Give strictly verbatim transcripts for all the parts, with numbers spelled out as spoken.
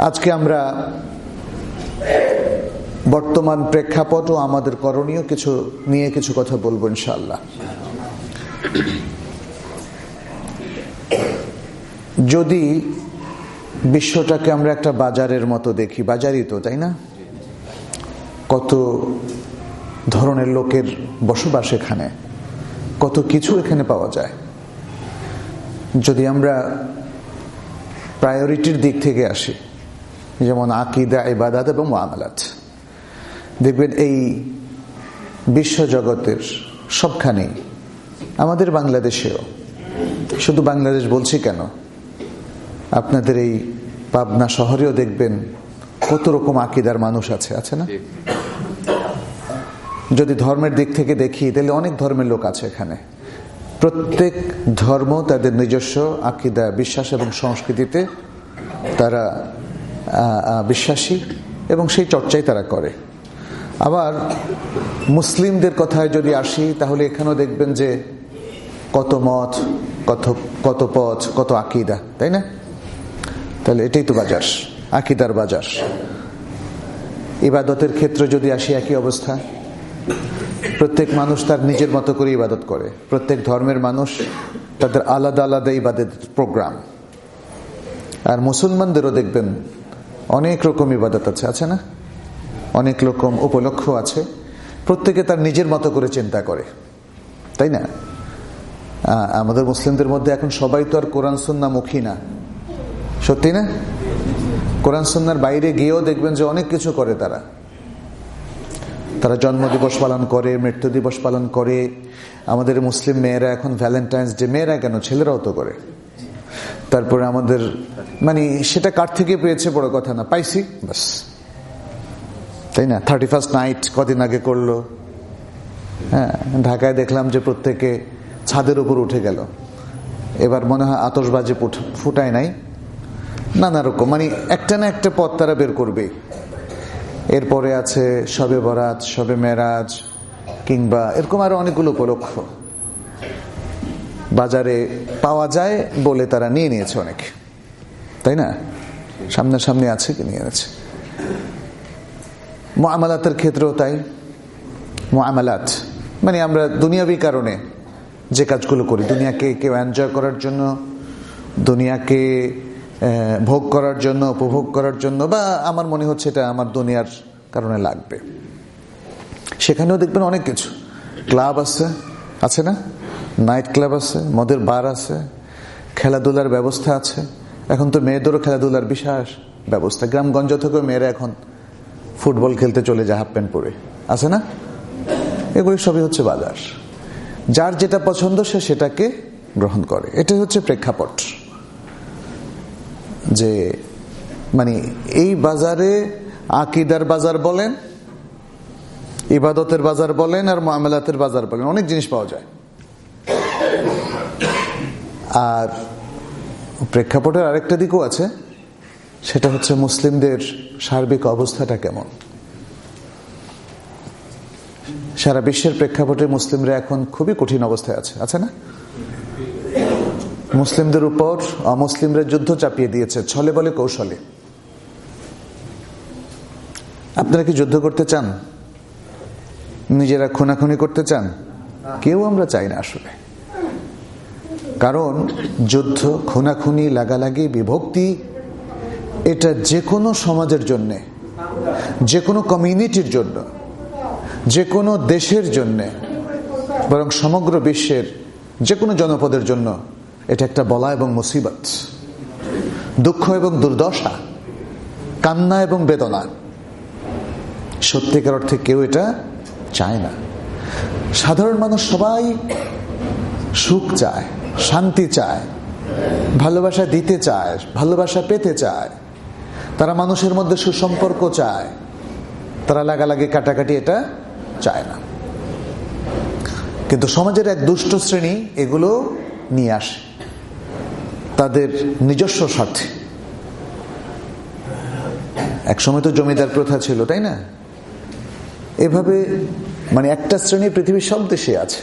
আজকে আমরা বর্তমান প্রেক্ষাপট ও আমাদের করণীয় কিছু নিয়ে কিছু কথা বলবো ইনশাআল্লাহ। যদি বিশ্বটাকে আমরা একটা বাজারের মতো দেখি, বাজারই তো, তাই না? কত ধরনের লোকের বসবাস এখানে, কত কিছু এখানে পাওয়া যায়। যদি আমরা প্রায়োরিটির দিক থেকে আসি, যেমন আকীদা, ইবাদত এবং মুআমালাত, দেখবেন এই বিশ্বজগতের সবখানেই, আমাদের বাংলাদেশেও, শুধু বাংলাদেশ বলছি কেন, আপনাদের এই পাবনা শহরেও দেখবেন কত রকম আকীদার মানুষ আছে, আছে না? যদি ধর্মের দিক থেকে দেখি তাহলে অনেক ধর্মের লোক আছে এখানে। প্রত্যেক ধর্ম তাদের নিজস্ব আকীদা, বিশ্বাস এবং সংস্কৃতিতে তারা বিশ্বাসী এবং সেই চর্চাই তারা করে। আবার মুসলিমদের কথায় যদি আসি তাহলে এখানেও দেখবেন যে কত মত, কত কত পথ, কত আকীদা, তাই না? তাহলে এটাই তো বাজার, আকীদার বাজার। ইবাদতের ক্ষেত্রে যদি আসি একই অবস্থা। প্রত্যেক মানুষ তার নিজের মতো করে ইবাদত করে, প্রত্যেক ধর্মের মানুষ তাদের আলাদা আলাদা ইবাদত প্রোগ্রাম। আর মুসলমানদেরও দেখবেন অনেক রকম ইবাদত আছে, আছে না? অনেক রকম উপলক্ষ আছে, প্রত্যেকে তার নিজের মতো করে চিন্তা করে, তাই না? আমাদের মুসলিমদের মধ্যে এখন সবাই তো আর কোরআন সুন্নাহ মুখী না, সত্যি না? কোরআন সুন্নাহর বাইরে গিয়েও দেখবেন যে অনেক কিছু করে তারা। তারা জন্মদিবস পালন করে, মৃত্যু দিবস পালন করে। আমাদের মুসলিম মেয়েরা এখন ভ্যালেন্টাইন্স ডে, মেয়েরা কেন, ছেলেরাও তো করে। তারপরে আমাদের, মানে সেটা কার থেকে পেয়েছে বড় কথা না, পাইছি বাস, তাই না? থার্টি ফার্স্ট নাইট কদিন আগে করলো। হ্যাঁ, ঢাকায় দেখলাম যে প্রত্যেকে ছাদের উপর উঠে গেল। এবার মনে হয় আতশবাজি ফুটায় নাই, নানা রকম, মানে একটা না একটা পথ তারা বের করবে। এরপরে আছে শবে বরাত, শবে মেরাজ, কিংবা এরকম আরো অনেকগুলো উপলক্ষ বাজারে পাওয়া যায় বলে তারা নিয়ে নিয়েছে অনেক, তাই না? সামনাসামনি আছে কি নিয়ে নিয়েছে। মুআমালাতের ক্ষেত্রেও তাই। মুআমালাত মানে আমরা দুনিয়াবী কারণে যে কাজগুলো করি, দুনিয়াকে কেউ এনজয় করার জন্য, দুনিয়াকে ভোগ করার জন্য, উপভোগ করার জন্য, বা আমার মনে হচ্ছে এটা আমার দুনিয়ার কারণে লাগবে, সেখানেও দেখবেন অনেক কিছু। ক্লাব আছে, আছে না? নাইট ক্লাব আছে, মদের বার আছে, খেলাধুলার ব্যবস্থা আছে। এখন তো মেয়েদেরও খেলাধুলার বিশেষ ব্যবস্থা। গ্রামগঞ্জ থেকেও মেয়েরা এখন ফুটবল খেলতে চলে যায় হাফ প্যান্ট পরে, আছে না? এগুলি সবই হচ্ছে বাজার। যার যেটা পছন্দ সে সেটাকে গ্রহণ করে। এটাই হচ্ছে প্রেক্ষাপট, যে মানে এই বাজারে আকীদার বাজার বলেন, ইবাদতের বাজার বলেন, আর মুআমালাতের বাজার বলেন, অনেক জিনিস পাওয়া যায়। আর প্রেক্ষাপটের আরেকটা দিকও আছে, সেটা হচ্ছে মুসলিমদের সার্বিক অবস্থাটা কেমন। সারা বিশ্বের প্রেক্ষাপটে মুসলিমরা এখন খুবই কঠিন অবস্থায় আছে, আছে না? মুসলিমদের উপর অমুসলিমরা যুদ্ধ চাপিয়ে দিয়েছে, ছলে বলে কৌশলে। আপনারা কি যুদ্ধ করতে চান? নিজেরা খুনাখুনি করতে চান? কেউ আমরা চাই না আসলে। কারণ যুদ্ধ, খুনাখুনি, লাগালাগি, বিভক্তি, এটা যে কোনো সমাজের জন্য, যে কোনো কমিউনিটির জন্য, যে কোনো দেশের জন্য, বরং সমগ্র বিশ্বের যে কোনো জনপদের জন্য এটা একটা বলা এবং মুসিবত, দুঃখ এবং দুর্দশা, কান্না এবং বেদনা। সত্যিকার অর্থে কেউ এটা চায় না। সাধারণ মানুষ সবাই সুখ চায়, শান্তি চায়, ভালোবাসা দিতে চায়, ভালোবাসা পেতে চায়। তারা মানুষের মধ্যে সুসম্পর্ক চায়, তারা লাগালাগি, কাটাকাটি এটা চায় না। কিন্তু সমাজের এক দুষ্ট শ্রেণী এগুলো নিয়ে আসে তাদের নিজস্ব স্বার্থে। এক সময় তো জমিদার প্রথা ছিল, তাই না? এভাবে মানে একটা শ্রেণী পৃথিবীর সব দেশে আছে,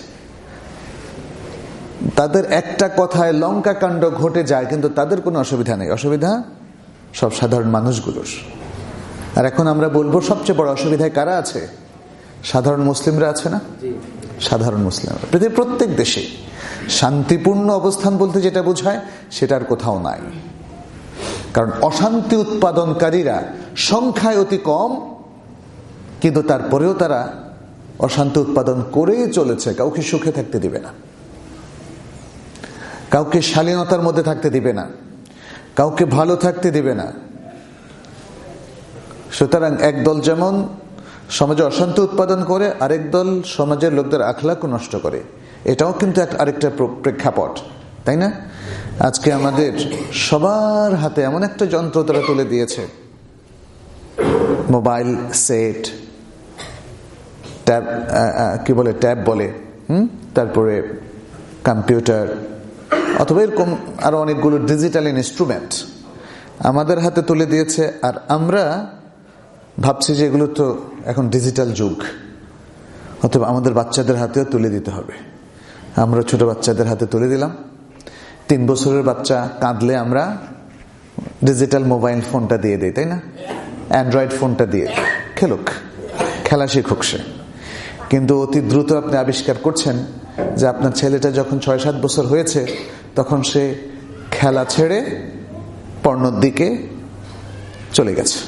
তাদের একটা কথায় লঙ্কা কাণ্ড ঘটে যায়, কিন্তু তাদের কোনো অসুবিধা নেই। অসুবিধা সব সাধারণ মানুষগুলোর। আর এখন আমরা বলবো সবচেয়ে বড় অসুবিধায় কারা আছে? সাধারণ মুসলিমরা আছে না? সাধারণ মুসলিমরা। পৃথিবীর প্রত্যেক দেশে শান্তিপূর্ণ অবস্থান বলতে যেটা বোঝায় সেটার কোথাও নাই। কারণ অশান্তি উৎপাদনকারীরা সংখ্যায় অতি কম, কিন্তু তারপরেও তারা অশান্তি উৎপাদন করেই চলেছে। কাউকে সুখে থাকতে দিবে না, কাউকে শালীনতার মধ্যে থাকতে দিবে না, কাউকে ভালো থাকতে দিবে না। সুতরাং একদল যেমন সমাজে অশান্তি উৎপাদন করে, আরেক দল সমাজের লোকদের আখলাক নষ্ট করে। এটাও কিন্তু আরেকটা প্রেক্ষাপট, তাই না? আজকে আমাদের সবার হাতে এমন একটা যন্ত্র তারা তুলে দিয়েছে, মোবাইল সেট, ট্যাব, কি বলে ট্যাব বলে, হুম তারপরে কম্পিউটার, অথবা এরকম আরো অনেকগুলো ডিজিটাল ইনস্ট্রুমেন্ট আমাদের হাতে তুলে দিয়েছে। আর আমরা ভাবছি যে এগুলো তো এখন ডিজিটাল যুগ, অথবা আমাদের বাচ্চাদের হাতেও তুলে দিতে হবে। আমরা ছোট বাচ্চাদের হাতে তুলে দিলাম। তিন বছরের বাচ্চা কাঁদলে আমরা ডিজিটাল মোবাইল ফোনটা দিয়ে দিই, তাই না? অ্যান্ড্রয়েড ফোনটা দিয়ে খেলুক, খেলা শিখুক সে। কিন্তু অতি দ্রুত আপনি আবিষ্কার করছেন যে আপনার ছেলেটা যখন ছয় সাত বছর হয়েছে তখন সে খেলা ছেড়ে পর্নোর দিকে চলে গেছে।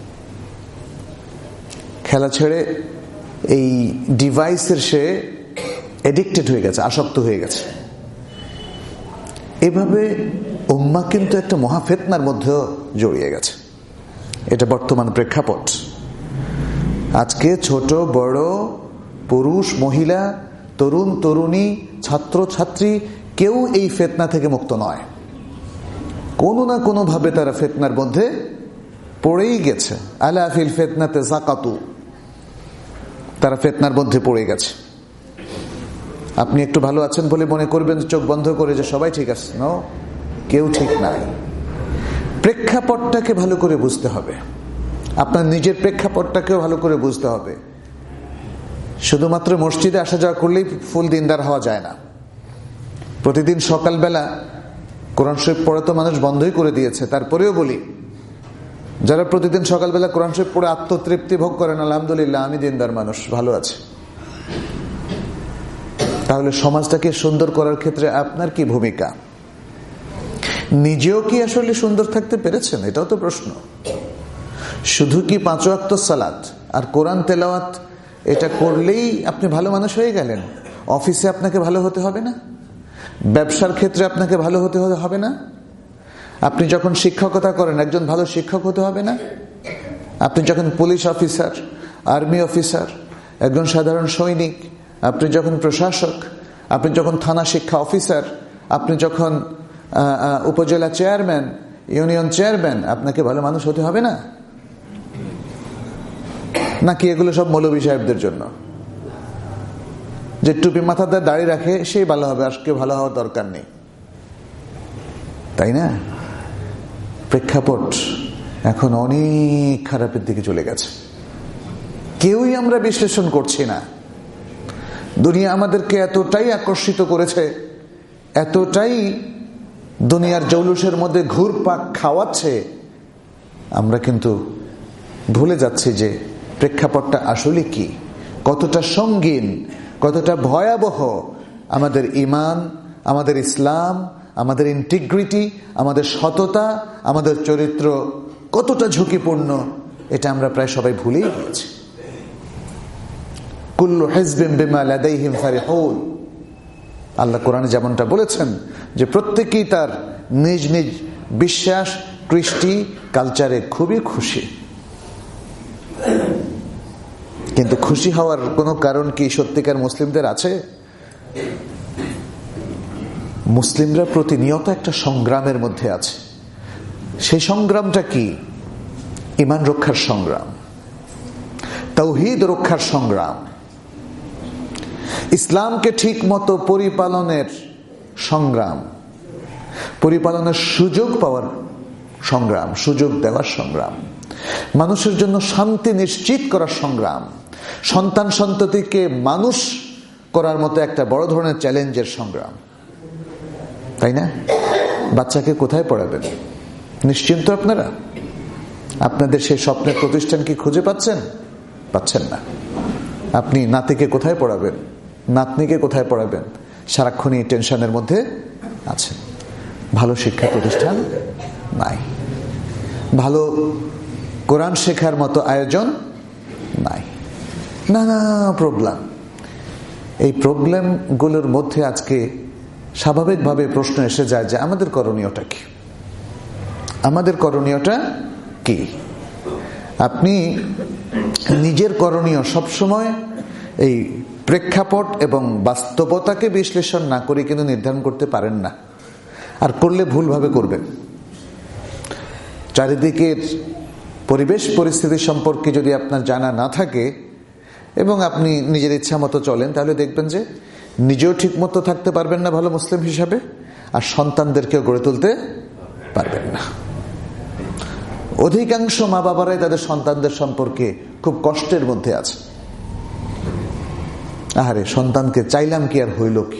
খেলা ছেড়ে এই ডিভাইসের সে এডিক্টেড হয়ে গেছে, আসক্ত হয়ে গেছে। এভাবে উম্মাহ কিন্তু একটা মহাফেতনার মধ্যে জড়িয়ে গেছে। এটা বর্তমান প্রেক্ষাপট। আজকে ছোট বড়, পুরুষ মহিলা, তরুণ তরুণী, ছাত্র ছাত্রী, কেউ এই ফেতনা থেকে মুক্ত নয়। কোনো না কোনো ভাবে তারা ফেতনার মধ্যে পড়েই গেছে। আলা ফিল ফিতনাতে যাকাতু, তারা ফেতনার মধ্যে পড়ে গেছে। আপনি একটু ভালো আছেন বলে মনে করবেন চোখ বন্ধ করে যে সবাই ঠিক আছে, নো, কেউ ঠিক নাই। প্রেক্ষাপটটাকে ভালো করে বুঝতে হবে, আপনার নিজের প্রেক্ষাপটটাকেও ভালো করে বুঝতে হবে। শুধুমাত্র মসজিদে আসা যাওয়া করলেই ফুল দিনদার হওয়া যায় না। প্রতিদিন সকালবেলা কোরআন শরীফ পড়া তো মানুষ বন্ধই করে দিয়েছে। তারপরেও বলি, যারা প্রতিদিন সকালবেলা কোরআন শরীফ পড়ে আত্মতৃপ্তি ভোগ করেন, আলহামদুলিল্লাহ আমি দিনদার মানুষ, ভালো আছে। তাহলে সমাজটাকে সুন্দর করার ক্ষেত্রে আপনার কি ভূমিকা? নিজেও কি আসলে সুন্দর থাকতে পেরেছেন? এটাও তো প্রশ্ন। শুধু কি পাঁচ ওয়াক্ত সালাত আর কোরআন তেলাওয়াত এটা করলেই আপনি ভালো মানুষ হয়ে গেলেন? অফিসে আপনাকে ভালো হতে হবে না? ব্যবসার ক্ষেত্রে আপনাকে ভালো হতে হবে না? আপনি যখন শিক্ষকতা করেন একজন ভালো শিক্ষক হতে হবে না? আপনি যখন পুলিশ অফিসার, আর্মি অফিসার, একজন সাধারণ সৈনিক, আপনি যখন প্রশাসক, আপনি যখন থানা শিক্ষা অফিসার, আপনি যখন উপজেলা চেয়ারম্যান, ইউনিয়ন চেয়ারম্যান, আপনাকে ভালো মানুষ হতে হবে না? নাকি এগুলো সব মৌলভী সাহেবদের জন্য? যে টুপি মাথাতে দাড়ি রাখে সেই ভালো হবে, আর কেউ ভালো হওয়ার দরকার নেই, তাই না? প্রেক্ষাপট এখন অনেক খারাপের দিকে চলে গেছে। কেউই আমরা বিশ্লেষণ করছি না। দুনিয়া আমাদেরকে এতটাই আকর্ষিত করেছে, এতটাই দুনিয়ার জৌলুসের মধ্যে ঘুরপাক খাওয়াচ্ছে, আমরা কিন্তু ভুলে যাচ্ছি যে প্রেক্ষাপটটা আসলে কি, কতটা সঙ্গীন, কতটা ভয়াবহ। আমাদের ঈমান, আমাদের ইসলাম, আমাদের ইন্টিগ্রিটি, আমাদের সততা, আমাদের চরিত্র কতটা ঝুঁকিপূর্ণ, এটা আমরা প্রায় সবাই ভুলেই গিয়েছি। কুল্লু হিজবিন বিমা লাদাইহিম ফারিহুন, আল্লাহ কোরআনে যেমনটা বলেছেন যে প্রত্যেকেই তার নিজ নিজ বিশ্বাস, কৃষ্টি, কালচারে খুবই খুশি। কিন্তু খুশি হওয়ার কোনো কারণ কি সত্যিকার মুসলিমদের আছে? মুসলিমরা প্রতিনিয়ত একটা সংগ্রামের মধ্যে আছে। সেই সংগ্রামটা কি? ঈমান রক্ষার সংগ্রাম, তাওহীদ রক্ষার সংগ্রাম, ইসলামকে ঠিক মতো পরিপালনের সংগ্রাম, পরিপালনের সুযোগ পাওয়ার সংগ্রাম, সুযোগ দেওয়ার সংগ্রাম, মানুষের জন্য শান্তি নিশ্চিত করার সংগ্রাম, সন্তান সন্ততিকে মানুষ করার মতো একটা বড় ধরনের চ্যালেঞ্জের সংগ্রাম, তাই না? বাচ্চাকে কোথায় পড়াবেন? নিশ্চিন্ত আপনারা? আপনাদের সেই স্বপ্নের প্রতিষ্ঠান কি খুঁজে পাচ্ছেন? পাচ্ছেন না। আপনি নাতিকে কোথায় পড়াবেন, নাতনিকে কোথায় পড়াবেন, সারাক্ষণই টেনশনের মধ্যে আছেন। ভালো শিক্ষা প্রতিষ্ঠান নাই, ভালো কোরআন শেখার মতো আয়োজন নাই, নানা প্রবলেম। এই প্রবলেম গুলোর মধ্যে আজকে স্বাভাবিকভাবে প্রশ্ন এসে যায় যে আমাদের করণীয়টা কি, আমাদের করণীয়টা কি? আপনি নিজের করণীয় সবসময় এই প্রেক্ষাপট এবং বাস্তবতাকে বিশ্লেষণ না করে কিন্তু নির্ধারণ করতে পারেন না, আর করলে ভুলভাবে করবেন। চারিদিকের পরিবেশ পরিস্থিতি সম্পর্কে যদি আপনার জানা না থাকে এবং আপনি নিজের ইচ্ছা মতো চলেন, তাহলে দেখবেন যে নিজেও ঠিক মতো থাকতে পারবেন না ভালো মুসলিম হিসাবে, আর সন্তানদেরকেও গড়ে তুলতে পারবেন না। অধিকাংশ মা বাবারাই তাদের সন্তানদের সম্পর্কে খুব কষ্টের মধ্যে আছে। আহারে, সন্তানকে চাইলাম কি আর হইল কি,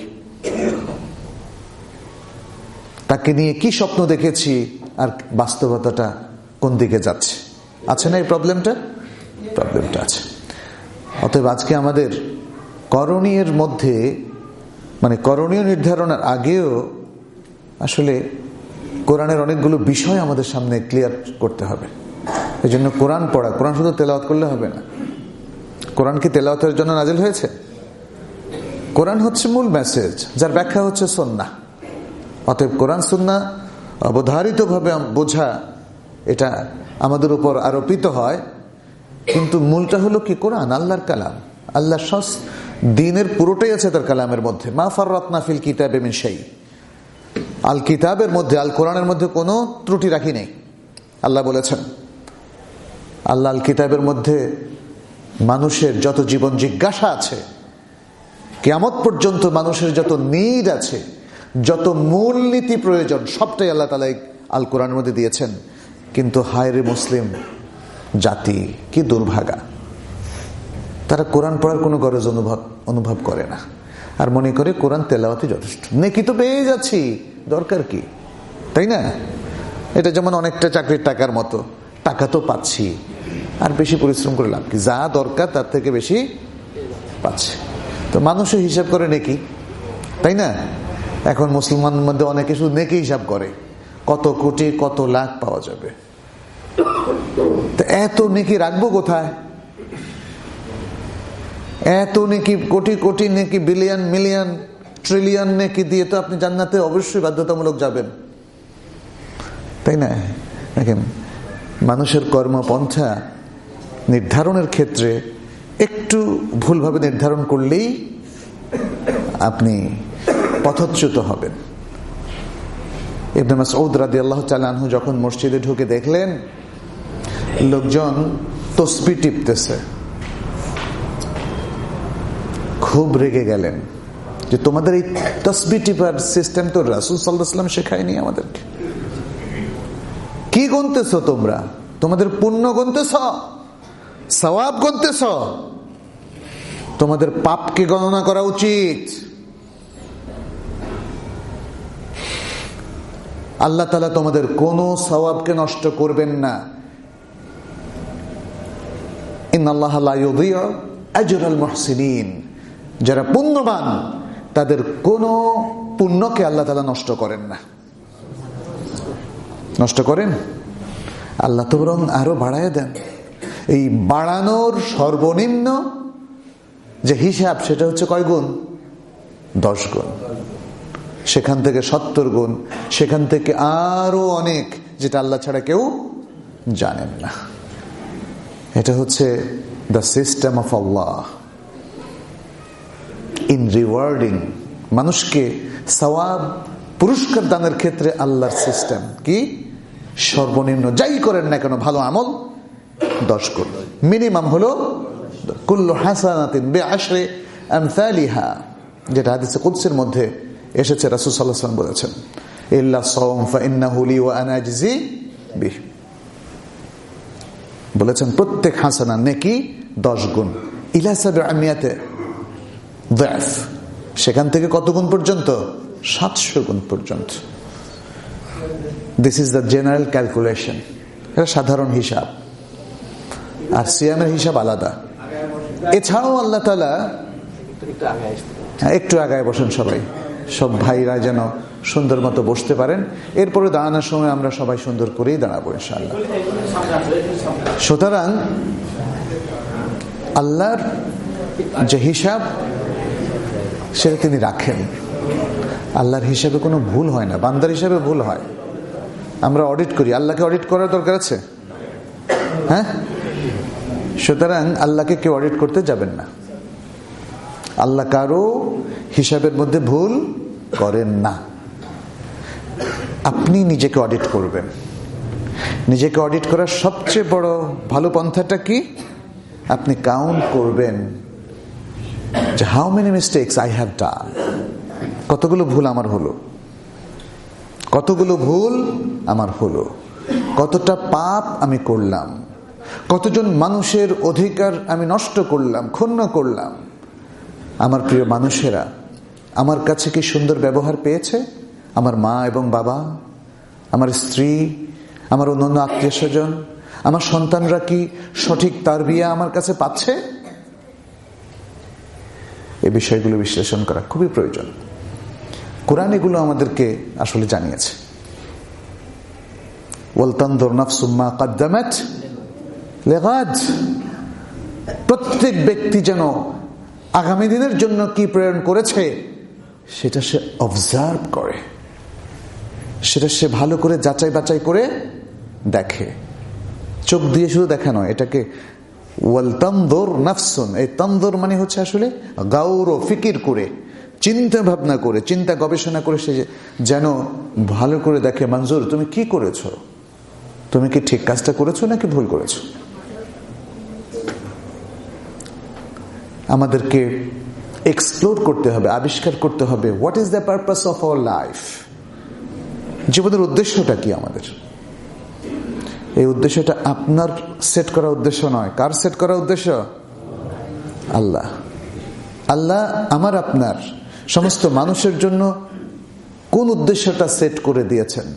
তাকে নিয়ে কি স্বপ্ন দেখেছি আর বাস্তবতাটা কোন দিকে যাচ্ছে। আছে না এই প্রবলেমটা? প্রবলেমটা আছে। অতএব আজকে আমাদের করণীয়ের মধ্যে, মানে করণীয় নির্ধারণের আগেও আসলে কোরআনের অনেকগুলো বিষয় আমাদের সামনে ক্লিয়ার করতে হবে। এই জন্য কোরআন পড়া, কোরআন শুধু তেলাওয়াত করলে হবে না। কোরআন কি তেলাওয়াতের জন্য নাজিল হয়েছে? কোরআন হচ্ছে মূল মেসেজ, যার ব্যাখ্যা হচ্ছে সুন্নাহ। অতএব কোরআন সুন্নাহ অবধারিতভাবে বোঝা, এটা আমাদের উপর আরোপিত হয়। কিন্তু মূলটা হলো কি? কোরআন আল্লাহর কালাম। আল্লাহ সস দ্বীনের পুরোটাই আছে তার কালামের মধ্যে। মা ফাররাতনা ফিল কিতাবি মিন শাই। আল কিতাবের মধ্যে, আল কোরআনের মধ্যে কোনো ত্রুটি রাখি নেই, আল্লাহ বলেছেন। আল্লাহ আল কিতাবের মধ্যে মানুষের যত জীবন জিজ্ঞাসা আছে, কিয়ামত পর্যন্ত মানুষের যত নিড আছে, যত মূলনীতি প্রয়োজন, সবটাই আল্লাহ তাআলা আল কোরআনের মধ্যে দিয়েছেন। কিন্তু হায় রে মুসলিম জাতি, কি দুর্ভাগা, তারা কোরআন পড়ার কোনো গরজ অনুভব অনুভব করে না, আর মনে করে কোরআন তেলাওয়াতই যথেষ্ট। নেকি তো পেয়ে যাচ্ছি, দরকার কি, তাই না? এটা যেমন অনেকটা চাকরির টাকার মতো, টাকা তো পাচ্ছি, আর বেশি পরিশ্রম করে লাভ কি? যা দরকার তার থেকে বেশি পাচ্ছে। তো মানুষের হিসাব করে নেকি, তাই না? এখন মুসলমানের মধ্যে অনেকে শুধু নেকি হিসাব করে, কত কোটি কত লাখ পাওয়া যাবে। তো এত নেকি রাখবো কোথায়? এত নেকি, কোটি কোটি নেকি, বিলিয়ন মিলিয়ন ট্রিলিয়ন নেকি দিয়ে তো আপনি জান্নাতে অবশ্যই বাধ্যতামূলক যাবেন, তাই না? দেখেন, মানুষের কর্মপন্থা নির্ধারণের ক্ষেত্রে একটু ভুলভাবে নির্ধারণ করলেই আপনি পথচ্যুত হবেন। ইবনে মাসউদ রাদিয়াল্লাহু তাআলা আনহু যখন মসজিদে ঢুকে দেখলেন লোকজন তসবিহ টিপতেছে, খুব রেগে গেলেন যে তোমাদের এই তসবিহ টিপার সিস্টেম তো রাসূল সাল্লাল্লাহু আলাইহি ওয়াসাল্লাম শেখায়নি আমাদেরকে। কি গুনতেছো তোমরা? তোমাদের পুণ্য গুনতেছ, সওয়াব গুনতেছ? তোমাদের পাপকে গণনা করা উচিত। আল্লাহ তাআলা তোমাদের কোনো সওয়াবকে নষ্ট করবেন না। ইন্নাল্লাহা লা ইউযিউ আজরাল মুহসিনিন। যারা পুণ্যবান তাদের কোনো পুণ্যকে আল্লাহ তাআলা নষ্ট করেন না। নষ্ট করেন? আল্লাহ তো বরং আরো বাড়ায় দেন। এই বাড়ানোর সর্বনিম্ন যে হিসাব, সেটা হচ্ছে কয় গুণ? দশ গুণ। সেখান থেকে সত্তর গুণ, সেখান থেকে আরো অনেক, যেটা আল্লাহ ছাড়া কেউ জানেন না। এটা হচ্ছে দ্য সিস্টেম অফ আল্লাহ ইন রিওয়ার্ডিং। মানুষকে সওয়াব পুরস্কার দানের ক্ষেত্রে আল্লাহর সিস্টেম কি? সর্বনিম্ন যাই করেন না কেন, ভালো আমল দশ গুণ, মিনিমাম হলো কুল্লু হাসানাতিন বিআশরি আমসালিহা, যেটা হাদিসে কুদসির মধ্যে এসেছে। রাসূল সাল্লাল্লাহু আলাইহি ওয়াসাল্লাম বলেছেন, ইল্লা সাওম ফাইন্নাহু লি ওয়া আনা আজজি বিহি। বলেছেন প্রত্যেক হাসানা নেকি দশ গুণ, ইলা সাবআমিয়াতি যায়ফ, সেখান থেকে কত গুণ পর্যন্ত? সাতশো গুণ পর্যন্ত। This is the general calculation. এটা সাধারণ হিসাব, আর সিয়ামের হিসাব আলাদা। এছাড়াও আল্লাহ তাআলা, একটু আগায় বসেন সবাই, সব ভাইরা যেন সুন্দর মতো বসতে পারেন। এরপরে দাঁড়ানোর সময় আমরা সবাই সুন্দর করেই দাঁড়াবো ইনশাআল্লাহ। সুতরাং আল্লাহর যে হিসাব সেটা তিনি রাখেন। আল্লাহর হিসাবে কোনো ভুল হয় না, বান্দার হিসাবে ভুল হয়। আমরা অডিট করি, আল্লাহকে অডিট করার দরকার আছে? হ্যাঁ। সুতরাং আল্লাহকে কেউ অডিট করতে যাবেন না। আল্লাহ কারো হিসাবের মধ্যে ভুল করেন না। আপনি নিজেকে অডিট করবেন। নিজেকে অডিট করার সবচেয়ে বড় ভালো পন্থাটা কি? আপনি কাউন্ট করবেন যে how many mistakes I have done, কতগুলো ভুল আমার হলো, কতগুলো ভুল আমার হলো, কতটা পাপ আমি করলাম, কতজন মানুষের অধিকার আমি নষ্ট করলাম, ক্ষুণ্ণ করলাম। আমার প্রিয় মানুষেরা আমার কাছে কি সুন্দর ব্যবহার পেয়েছে? আমার মা এবং বাবা, আমার স্ত্রী, আমার অন্যান্য আত্মীয় স্বজন, আমার সন্তানরা কি সঠিক তারবিয়া আমার কাছে পাচ্ছে? এই বিষয়গুলো বিশ্লেষণ করা খুবই প্রয়োজন। কোরআন এগুলো আমাদেরকে আসলে জানিয়েছে। ওয়ালতানজুর নাফসুম মা কদ্দামাত লিগাদ, প্রত্যেক ব্যক্তি যেন আগামী দিনের জন্য কি প্রেরণ করেছে সেটা সে অবজার্ভ করে, সেটা সে ভালো করে যাচাই বাছাই করে দেখে। চোখ দিয়ে শুধু দেখা নয়, এটাকে ওয়ালতানজুর নাফসুন, এই তানজুর মানে হচ্ছে আসলে গাউর ও ফিকির করে, চিন্তা ভাবনা করে, চিন্তা গবেষণা করে সে যেন ভালো করে দেখে, মঞ্জুর তুমি কি করেছো, তুমি কি ঠিক কাজটা করেছো নাকি ভুল করেছো। আমাদেরকে এক্সপ্লোর করতে হবে, আবিষ্কার করতে হবে what is the purpose of our life. জীবনের উদ্দেশ্যটা কি আমাদের? এই উদ্দেশ্যটা আপনার সেট করা উদ্দেশ্য নয়। কার সেট করা উদ্দেশ্য? আল্লাহ। আল্লাহ আমার আপনার সমস্ত মানুষের জন্য কোন উদ্দেশ্যটা সেট করে দিয়েছেন,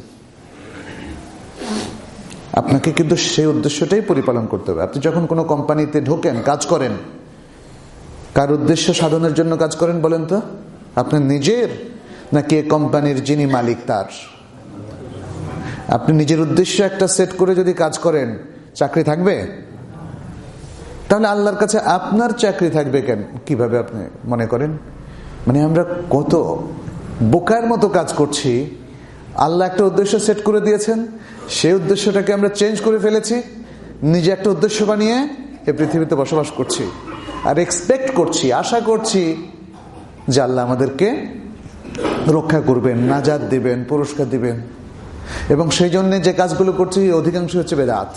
আপনাকে কিন্তু সেই উদ্দেশ্যটাই পরিপালন করতে হবে। আপনি যখন কোনো কোম্পানিতে ঢোকেন, কাজ করেন, কার উদ্দেশ্য সাধনের জন্য কাজ করেন বলেন তো? আপনার নিজের নাকি কোম্পানির যিনি মালিক তার? আপনি নিজের উদ্দেশ্য একটা সেট করে যদি কাজ করেন, চাকরি থাকবে? তাহলে আল্লাহর কাছে আপনার চাকরি থাকবে কেন? কিভাবে আপনি মনে করেন? মানে আমরা কত বোকার মতো কাজ করছি। আল্লাহ একটা উদ্দেশ্য সেট করে দিয়েছেন, সেই উদ্দেশ্যটাকে আমরা চেঞ্জ করে ফেলেছি, নিজে একটা উদ্দেশ্য বানিয়ে এই পৃথিবীতে বসবাস করছি, আর এক্সপেক্ট করছি, আশা করছি যে আল্লাহ আমাদেরকে রক্ষা করবেন, নাজাত দিবেন, পুরস্কার দিবেন। এবং সেই জন্য যে কাজগুলো করছি অধিকাংশ হচ্ছে বেদাত,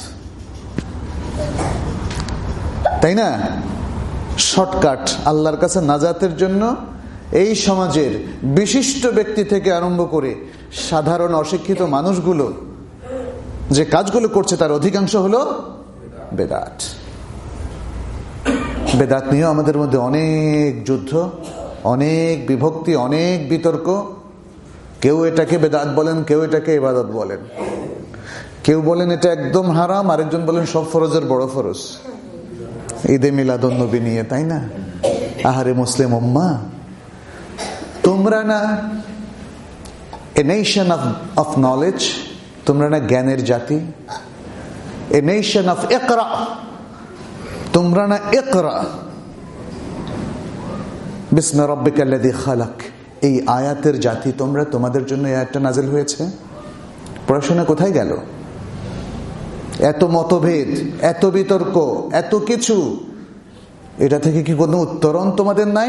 তাই না? শর্টকাট আল্লাহর কাছে নাজাতের জন্য এই সমাজের বিশিষ্ট ব্যক্তি থেকে আরম্ভ করে সাধারণ অশিক্ষিত মানুষগুলো যে কাজগুলো করছে তার অধিকাংশ হলো বেদাত। বেদাত নিয়েও আমাদের মধ্যে অনেক যুদ্ধ, অনেক বিভক্তি, অনেক বিতর্ক। কেউ এটাকে বেদাত বলেন, কেউ এটাকে ইবাদত বলেন, কেউ বলেন এটা একদম হারাম, আরেকজন বলেন সব ফরজের বড় ফরজ। ঈদে মিলাদুন নবী নিয়ে, তাই না? আহারে মুসলিম উম্মাহ, তোমরা না a nation of of knowledge, তোমরা না জ্ঞানের জাতি, এ নেশন অফ ইকরা, তোমরা না ইকরা বিসমি রাব্বিকাল্লাযী খালাক, এই আয়াতের জাতি তোমরা, তোমাদের জন্য এই আয়াতটা নাযিল হয়েছে। পড়াশোনা কোথায় গেল? এত মতভেদ, এত বিতর্ক, এত কিছু, এটা থেকে কি কোনো উত্তরণ তোমাদের নাই?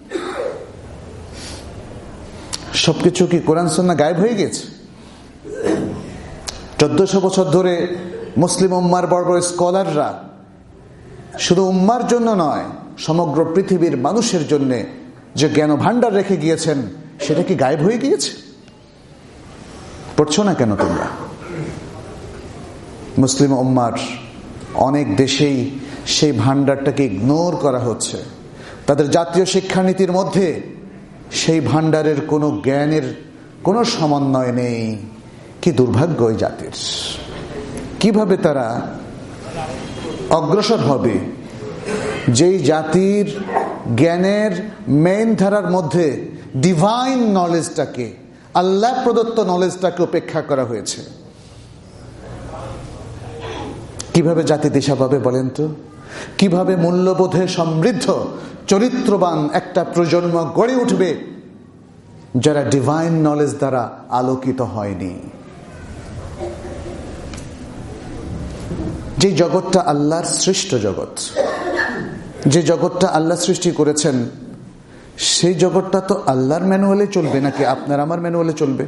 সবকিছু কি কোরআন সুন্নাহ গায়েব হয়ে গেছে? চোদ্দশো বছর ধরে মুসলিম উম্মার বড় বড় স্কলাররা শুধু উম্মার জন্য নয়, সমগ্র পৃথিবীর মানুষের জন্য যে জ্ঞান ভান্ডার রেখে গিয়েছেন, সেটা কি গায়েব হয়ে গিয়েছে? পড়ছো না কেন তোমরা? মুসলিম উম্মার অনেক দেশেই সেই ভান্ডারটাকে ইগনোর করা হচ্ছে। তাদের জাতীয় শিক্ষানীতির মধ্যে সেই ভান্ডারের কোনো জ্ঞানের কোনো সমন্বয় নেই। কি দুর্ভাগ্য এই জাতির! কিভাবে তারা অগ্রসর হবে যেই জাতির জ্ঞানের মেইন ধারার মধ্যে ডিভাইন নলেজটাকে, আল্লাহ প্রদত্ত নলেজটাকে উপেক্ষা করা হয়েছে। কিভাবে জাতি দিশা পাবে বলেন তো? কিভাবে মূল্যবোধে সমৃদ্ধ চরিত্রবান একটা প্রজন্ম গড়ে উঠবে যারা ডিভাইন নলেজ দ্বারা আলোকিত হয়নি? যে জগৎটা আল্লাহর সৃষ্ট জগৎ, যে জগৎটা আল্লাহ সৃষ্টি করেছেন, সেই জগৎটা তো আল্লাহর ম্যানুয়ালে চলবে নাকি আপনার আমার ম্যানুয়ালে চলবে?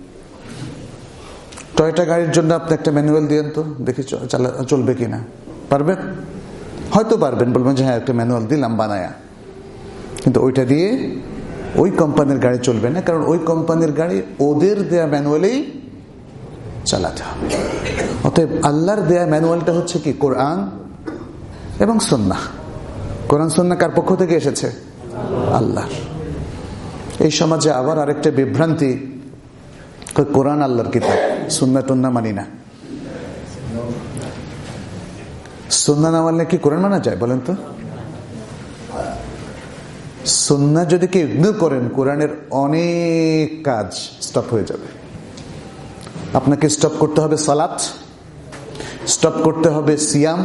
টয়টা গাড়ির জন্য আপনি একটা ম্যানুয়াল দিয়েন তো, দেখি চলবে কিনা। পারবেন? হয়তো পারবেন, বলবেন যে হ্যাঁ একটা ম্যানুয়াল দিলাম বানায়া, কিন্তু ওইটা দিয়ে ওই কোম্পানির গাড়ি চলবে না, কারণ ওই কোম্পানির গাড়ি ওদের দেয়া ম্যানুয়ালেই চালাতে হবে। অতএব আল্লাহর দেয়া ম্যানুয়ালটা হচ্ছে কি? কোরআন এবং সুন্নাহ। কোরআন সুন্নাহ কার পক্ষ থেকে এসেছে? আল্লাহর। এই সমাজে আবার আরেকটা বিভ্রান্তি, কোরআন আল্লাহর কিতাব, সুন্নাহ টুন্না মানি না। সুন্নাহ না মানলে কি কোরআন মানা যায় বলেন তো? সুন্নাহ যদি কেউ ইগনোর করেন, কোরআনের অনেক কাজ স্টপ হয়ে যাবে। আপনাকে স্টপ করতে হবে সালাত, স্টপ করতে হবে সিয়াম,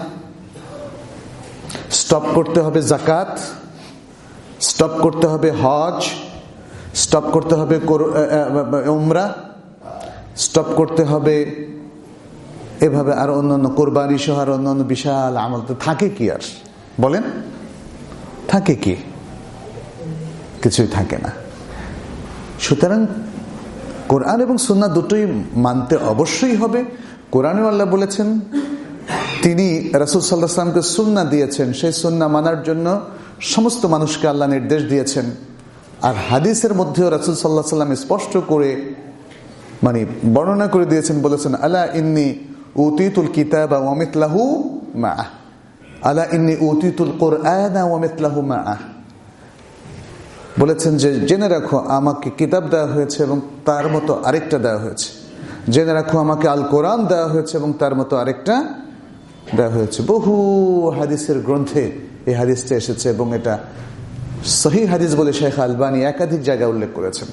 স্টপ করতে হবে যাকাত, স্টপ করতে হবে হজ, স্টপ করতে হবে উমরা, স্টপ করতে হবে এভাবে আর অন্যান্য কোরবানি সহ আর অন্যান্য বিশাল আমল। তো থাকে কি আর বলেন? থাকে কি? কিছুই থাকে না। সুতরাং কোরআন এবং সুন্নাহ দুটোই মানতে অবশ্যই হবে। কোরআনে আল্লাহ বলেছেন, তিনি রাসূল সাল্লাল্লাহু আলাইহি ওয়াসাল্লামকে সুন্নাহ দিয়েছেন, সেই সুন্নাহ মানার জন্য সমস্ত মানুষকে আল্লাহ নির্দেশ দিয়েছেন। আর হাদিসের মধ্যেও রাসূল সাল্লাল্লাহু আলাইহি ওয়াসাল্লাম স্পষ্ট করে মানে বর্ণনা করে দিয়েছেন, বলেছেন আলা ইন্নী উতিতুল কিতাবা ওয়া মিথলাহু মাআহ, আলা ইন্নী উতিতুল কুরআনা ওয়া মিথলাহু মাআহ। বলেছেন যে জেনে রাখো আমাকে কিতাব দেওয়া হয়েছে এবং তার মতো আরেকটা দেওয়া হয়েছে। জেনে রাখো আমাকে আল কোরআন দেওয়া হয়েছে এবং তার মতো আরেকটা দেওয়া হয়েছে। বহু হাদিসের গ্রন্থে এই হাদিসটা এসেছে এবং এটা সহিহ হাদিস বলে শেখ আলবানী একাধিক জায়গায় উল্লেখ করেছেন।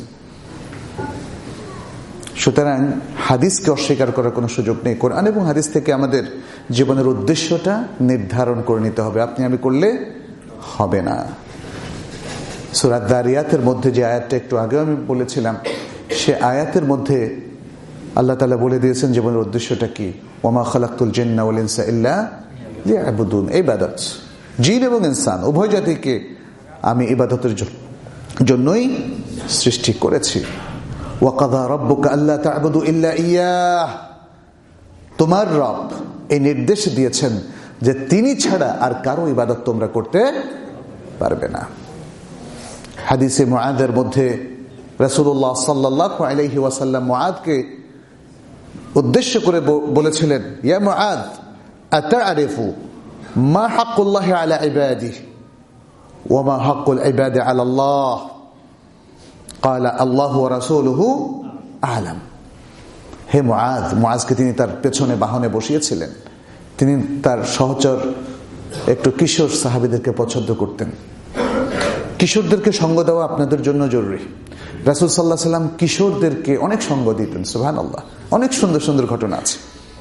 সুতরাং হাদিসকে অস্বীকার করার কোনো সুযোগ নেই। কোরআন এবং হাদিস থেকে আমাদের জীবনের উদ্দেশ্যটা নির্ধারণ করে নিতে হবে। আপনি আমি করলে হবে না। সূরা দারিয়াতের মধ্যে যে আয়াতটা একটু আগেও আমি বলেছিলাম, সে আয়াতের মধ্যে আল্লাহ তাআলা বলে দিয়েছেন জীবনের উদ্দেশ্যটা কি। ওমা খালাকতুল জিন্না ওয়াল ইনসা ইল্লা লিয়াবুদুন। ইবাদত, জিন এবং ইনসান উভয় জাতিকে আমি ইবাদতের জন্যই সৃষ্টি করেছি। ওয়া কাযা রাব্বুকা আল্লা তা'বুদু ইল্লা ইয়াহ। তোমার রব এই নির্দেশ দিয়েছেন যে তিনি ছাড়া আর কারো ইবাদত তোমরা করতে পারবে না। হাদিসে মুআযের মধ্যে রাসূলুল্লাহ সাল্লাল্লাহু আলাইহি ওয়াসাল্লাম মুআযকে উদ্দেশ্য করে বলেছিলেন, ইয়া মুআয আতা'রিফু মা হাক্কুল্লাহি আলা ইবাদিহি ওয়া মা হাক্কুল ইবাদি আলা আল্লাহ? ক্বালা আল্লাহু ওয়া রাসূলুহু আ'লাম। হে মুআয, মুআযকে তিনি তার পেছনে বাহনে বসিয়েছিলেন। তিনি তার সহচর একটু কিশোর সাহাবীদেরকে পছন্দ করতেন। কিশোরদেরকে সঙ্গ দেওয়া আপনাদের জন্য জরুরি। রাসূল সাল্লাল্লাহু আলাইহি ওয়াসাল্লাম কিশোরদেরকে অনেক সঙ্গ দিতেন। সুবহানাল্লাহ, অনেক সুন্দর সুন্দর ঘটনা আছে।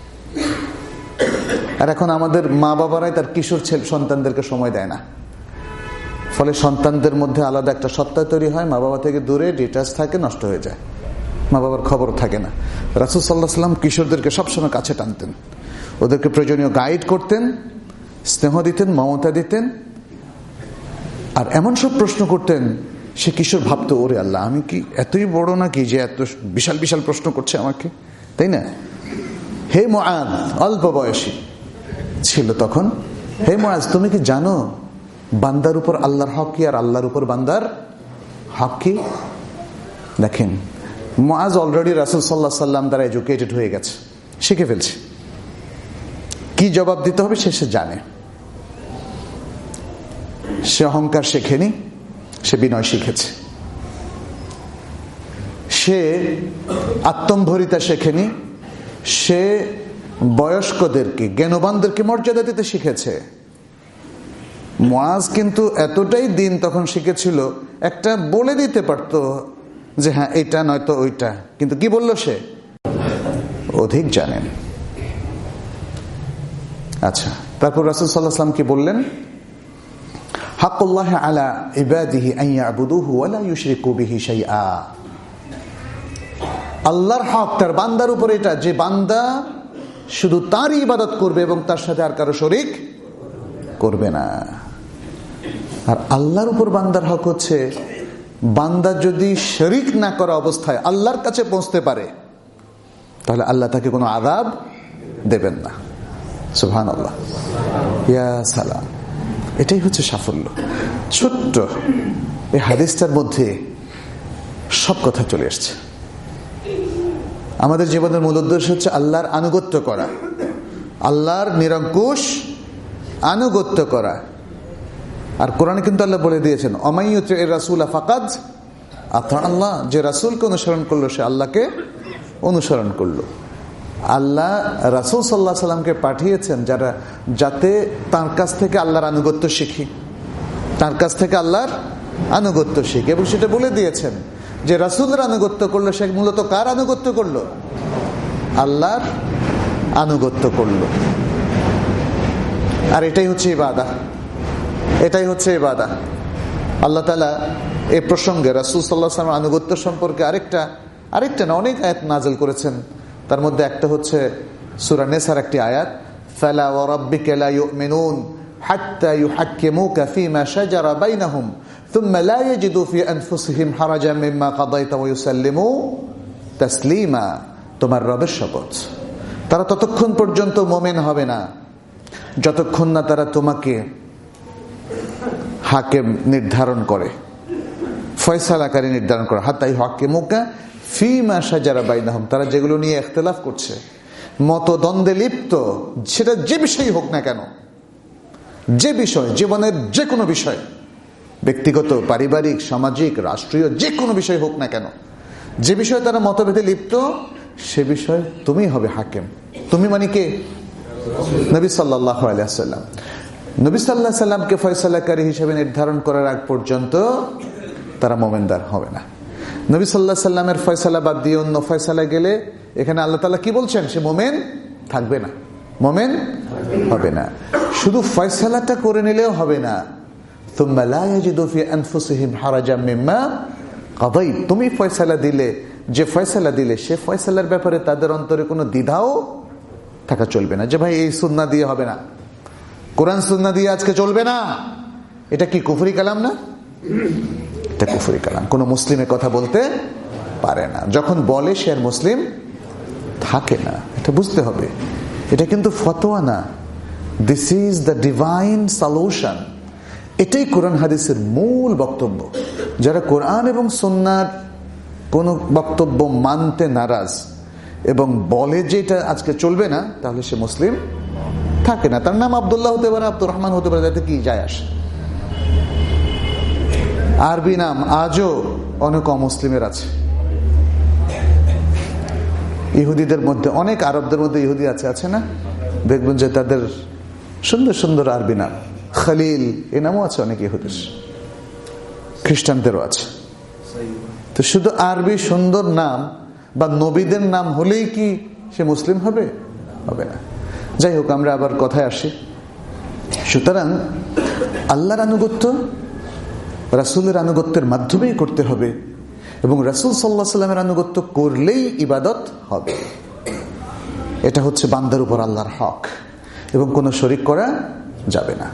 আর এখন আমাদের মা বাবারাই তার কিশোর ছেলে সন্তানদেরকে সময় দেয় না, ফলে সন্তানদের মধ্যে আলাদা একটা সত্তা তৈরি হয়, মা বাবা থেকে দূরে ডিটাচ থাকে, নষ্ট হয়ে যায়, মা বাবার খবর থাকে না। রাসূল সাল্লাল্লাহু আলাইহি ওয়াসাল্লাম কিশোরদেরকে সবসময় কাছে টানতেন, ওদেরকে প্রয়োজনীয় গাইড করতেন, স্নেহ দিতেন, মমতা দিতেন। আর এমন সব প্রশ্ন করতেন, সে কিশোর ভাবতো, ওরে আল্লাহ, আমি কি এতই বড় নাকি যে এত বিশাল বিশাল প্রশ্ন করছে আমাকে, তাই না? হে মুআয, অল্প বয়সী ছিল তখন, হে মুআয, তুমি কি জানো বান্দার উপর আল্লাহর হক কি আর আল্লাহর উপর বান্দার হক কি? দেখেন, মুআয অলরেডি রাসূল সাল্লাল্লাহু আলাইহি ওয়াসাল্লাম দ্বারা এডুকেটেড হয়ে গেছে, শিখে ফেলছে কি জবাব দিতে হবে, সে সে জানে। সে অহংকার শেখেনি, সে বিনয় শিখেছে। সে আত্মম্ভরিতা শেখেনি, সে বয়স্কদেরকে, জ্ঞানবানদেরকে মর্যাদা দিতে শিখেছে। মুআজ কিন্তু এতটাই দিন তখন শিখেছিল, একটা বলে দিতে পারতো যে হ্যাঁ এটা নয়তো ওইটা, কিন্তু কি বলল সে? অধিক জানেন। আচ্ছা, তারপর রাসূল সাল্লাল্লাহু আলাইহি ওয়াসাল্লাম কি বললেন? হাক্কুল্লাহি আলা ইবাদিহি আন ইয়াবুদুহু ওয়া লা ইউশরিকু বিহি শাইআ। আল্লাহর হক তার বান্দার উপরে এটা, যে বান্দা শুধু তারই ইবাদত করবে এবং তার সাথে আর কারো শরীক করবে না। আর আল্লাহর উপর বান্দার হক হচ্ছে, বান্দা যদি শরীক না করা অবস্থায় আল্লাহর কাছে পৌঁছতে পারে, তাহলে আল্লাহ তাকে কোনো আযাব দেবেন না। সুবহানাল্লাহ, ইয়া সালাম। এটাই হচ্ছে সাফল্য। ছোট্ট এই হাদিসটার মধ্যে সব কথা চলে আসছে। আমাদের জীবনের মূল উদ্দেশ্য হচ্ছে আল্লাহর আনুগত্য করা, আল্লাহর নিরঙ্কুশ আনুগত্য করা। আর কোরআনে কিন্তু আল্লাহ বলে দিয়েছেন, অমাইয়ুতির রাসূলা ফাকাদ আতা আল্লাহ, যে রাসূলকে অনুসরণ করলো সে আল্লাহকে অনুসরণ করলো। আল্লাহ রাসূল সাল্লাল্লাহু আলাইহি সাল্লামকে পাঠিয়েছেন যারা যাতে তার কাছ থেকে আল্লাহর আনুগত্য শিখি, তার কাছ থেকে আল্লাহর আনুগত্য শিখি। এবং সেটা বলে দিয়েছেন যে রাসূলের আনুগত্য করলো সে মূলত কার আনুগত্য করলো? আল্লাহর আনুগত্য করলো। আর এটাই হচ্ছে ইবাদত, এটাই হচ্ছে ইবাদত। আল্লাহ তাআলা এই প্রসঙ্গে রাসূল সাল্লাল্লাহু আলাইহি ওয়াসাল্লামের আনুগত্য সম্পর্কে আরেকটা আরেকটা না অনেক আয়াত নাযিল করেছেন। তার মধ্যে একটা হচ্ছে সূরা নিসার একটি আয়াত, ফালা ওয়া রাব্বিকা লা ইউমিনুন হাত্তা ইউহাক্কিমুকা ফীমা শাজারা বাইনাহুম থুম্মা লা ইয়াজিদু ফি আনফুসিহিম হারাজাম মিম্মা কাদাইতা ওয়া ইউসাল্লিমু তাসলিমা। তোমার রবের শপথ, তারা ততক্ষণ পর্যন্ত মুমিন হবে না যতক্ষণ না তারা তোমাকে হাকিম নির্ধারণ করে, ফয়সালাকারী নির্ধারণ করে। হাত্তা ইউহাক্কিমুকা ফীমা শাজারা বাইনাহুম, তারা যেগুলো নিয়ে ইখতিলাফ করছে, মতদ্বন্দ্বে লিপ্ত, সেটা যে বিষয়ই হোক না কেন, যে বিষয়, জীবনের যে কোনো বিষয়, ব্যক্তিগত, পারিবারিক, সামাজিক, রাষ্ট্রীয়, যে কোনো বিষয় হোক না কেন, যে বিষয়ে তারা মতভেদে লিপ্ত, সে বিষয় তুমি হবে হাকিম। তুমি মানে কে? নবী সাল্লাল্লাহু আলাইহি ওয়াসাল্লাম। নবী সাল্লাল্লাহু আলাইহি ওয়াসাল্লামকে ফয়সালাকারী হিসেবে নির্ধারণ করার আগ পর্যন্ত তারা মুমিনদার হবে না। নবী সাল্লাল্লাহু আলাইহি ওয়াসাল্লামের ফয়সালা বাদ দিয়ে অন্য ফয়সালা গেলে এখানে আল্লাহ তাআলা কি বলছেন? সে মুমিন থাকবে না, মুমিন হবে না। শুধু ফয়সালাটা করে নিলেও হবে না, থুম্মা লা ইয়াজিদু ফি আনফুসিহিম হারাজাম মিম্মা কাদাইত, তুমি ফয়সালা দিলে, যে ফয়সালা দিলে সে ফয়সালার ব্যাপারে তাদের অন্তরে কোনো দ্বিধাও থাকা চলবে না, যে ভাই এই সুন্নাহ দিয়ে হবে না, কোরআন সুন্নাহ দিয়ে আজকে চলবে না। এটা কি কুফরি কালাম না? এটা কুফরি কালাম। কোন মুসলিমের কথা বলতে পারে না, যখন বলে সে আর মুসলিম থাকে না। এটা বুঝতে হবে, এটা কিন্তু ফতোয়া না, this is the divine solution. এটাই কোরআন হাদিসের মূল বক্তব্য। যারা কোরআন এবং সুন্নাহর কোন বক্তব্য মানতে নারাজ এবং বলে যে এটা আজকে চলবে না, তাহলে সে মুসলিম থাকে না। তার নাম আব্দুল্লাহ হতে পারে, আব্দুর রহমান হতে পারে, তাতে কি যায় আসে? আরবি নাম আজও অনেক অমুসলিমের আছে। ইহুদিদের মধ্যে, অনেক আরবদের মধ্যে ইহুদি আছে, আছে না? দেখবেন যে তাদের সুন্দর সুন্দর আরবি নাম, খলিল এ নামও আছে অনেক ইহুদির। খ্রিস্টানদেরও আছে। তো শুধু আরবি সুন্দর নাম বা নবীদের নাম হলেই কি সে মুসলিম হবে? হবে না। যাই হোক, আমরা আবার কথায় আসি। সুতরাং আল্লাহর আনুগত্য রাসূলের আনুগত্যের মাধ্যমেই করতে হবে, এবং রাসূল সাল্লাল্লাহু আলাইহি ওয়াসাল্লামের আনুগত্য করলেই ইবাদত হবে। এটা হচ্ছে বান্দার উপর আল্লাহর হক, এবং কোনো শরীক করা যাবে না।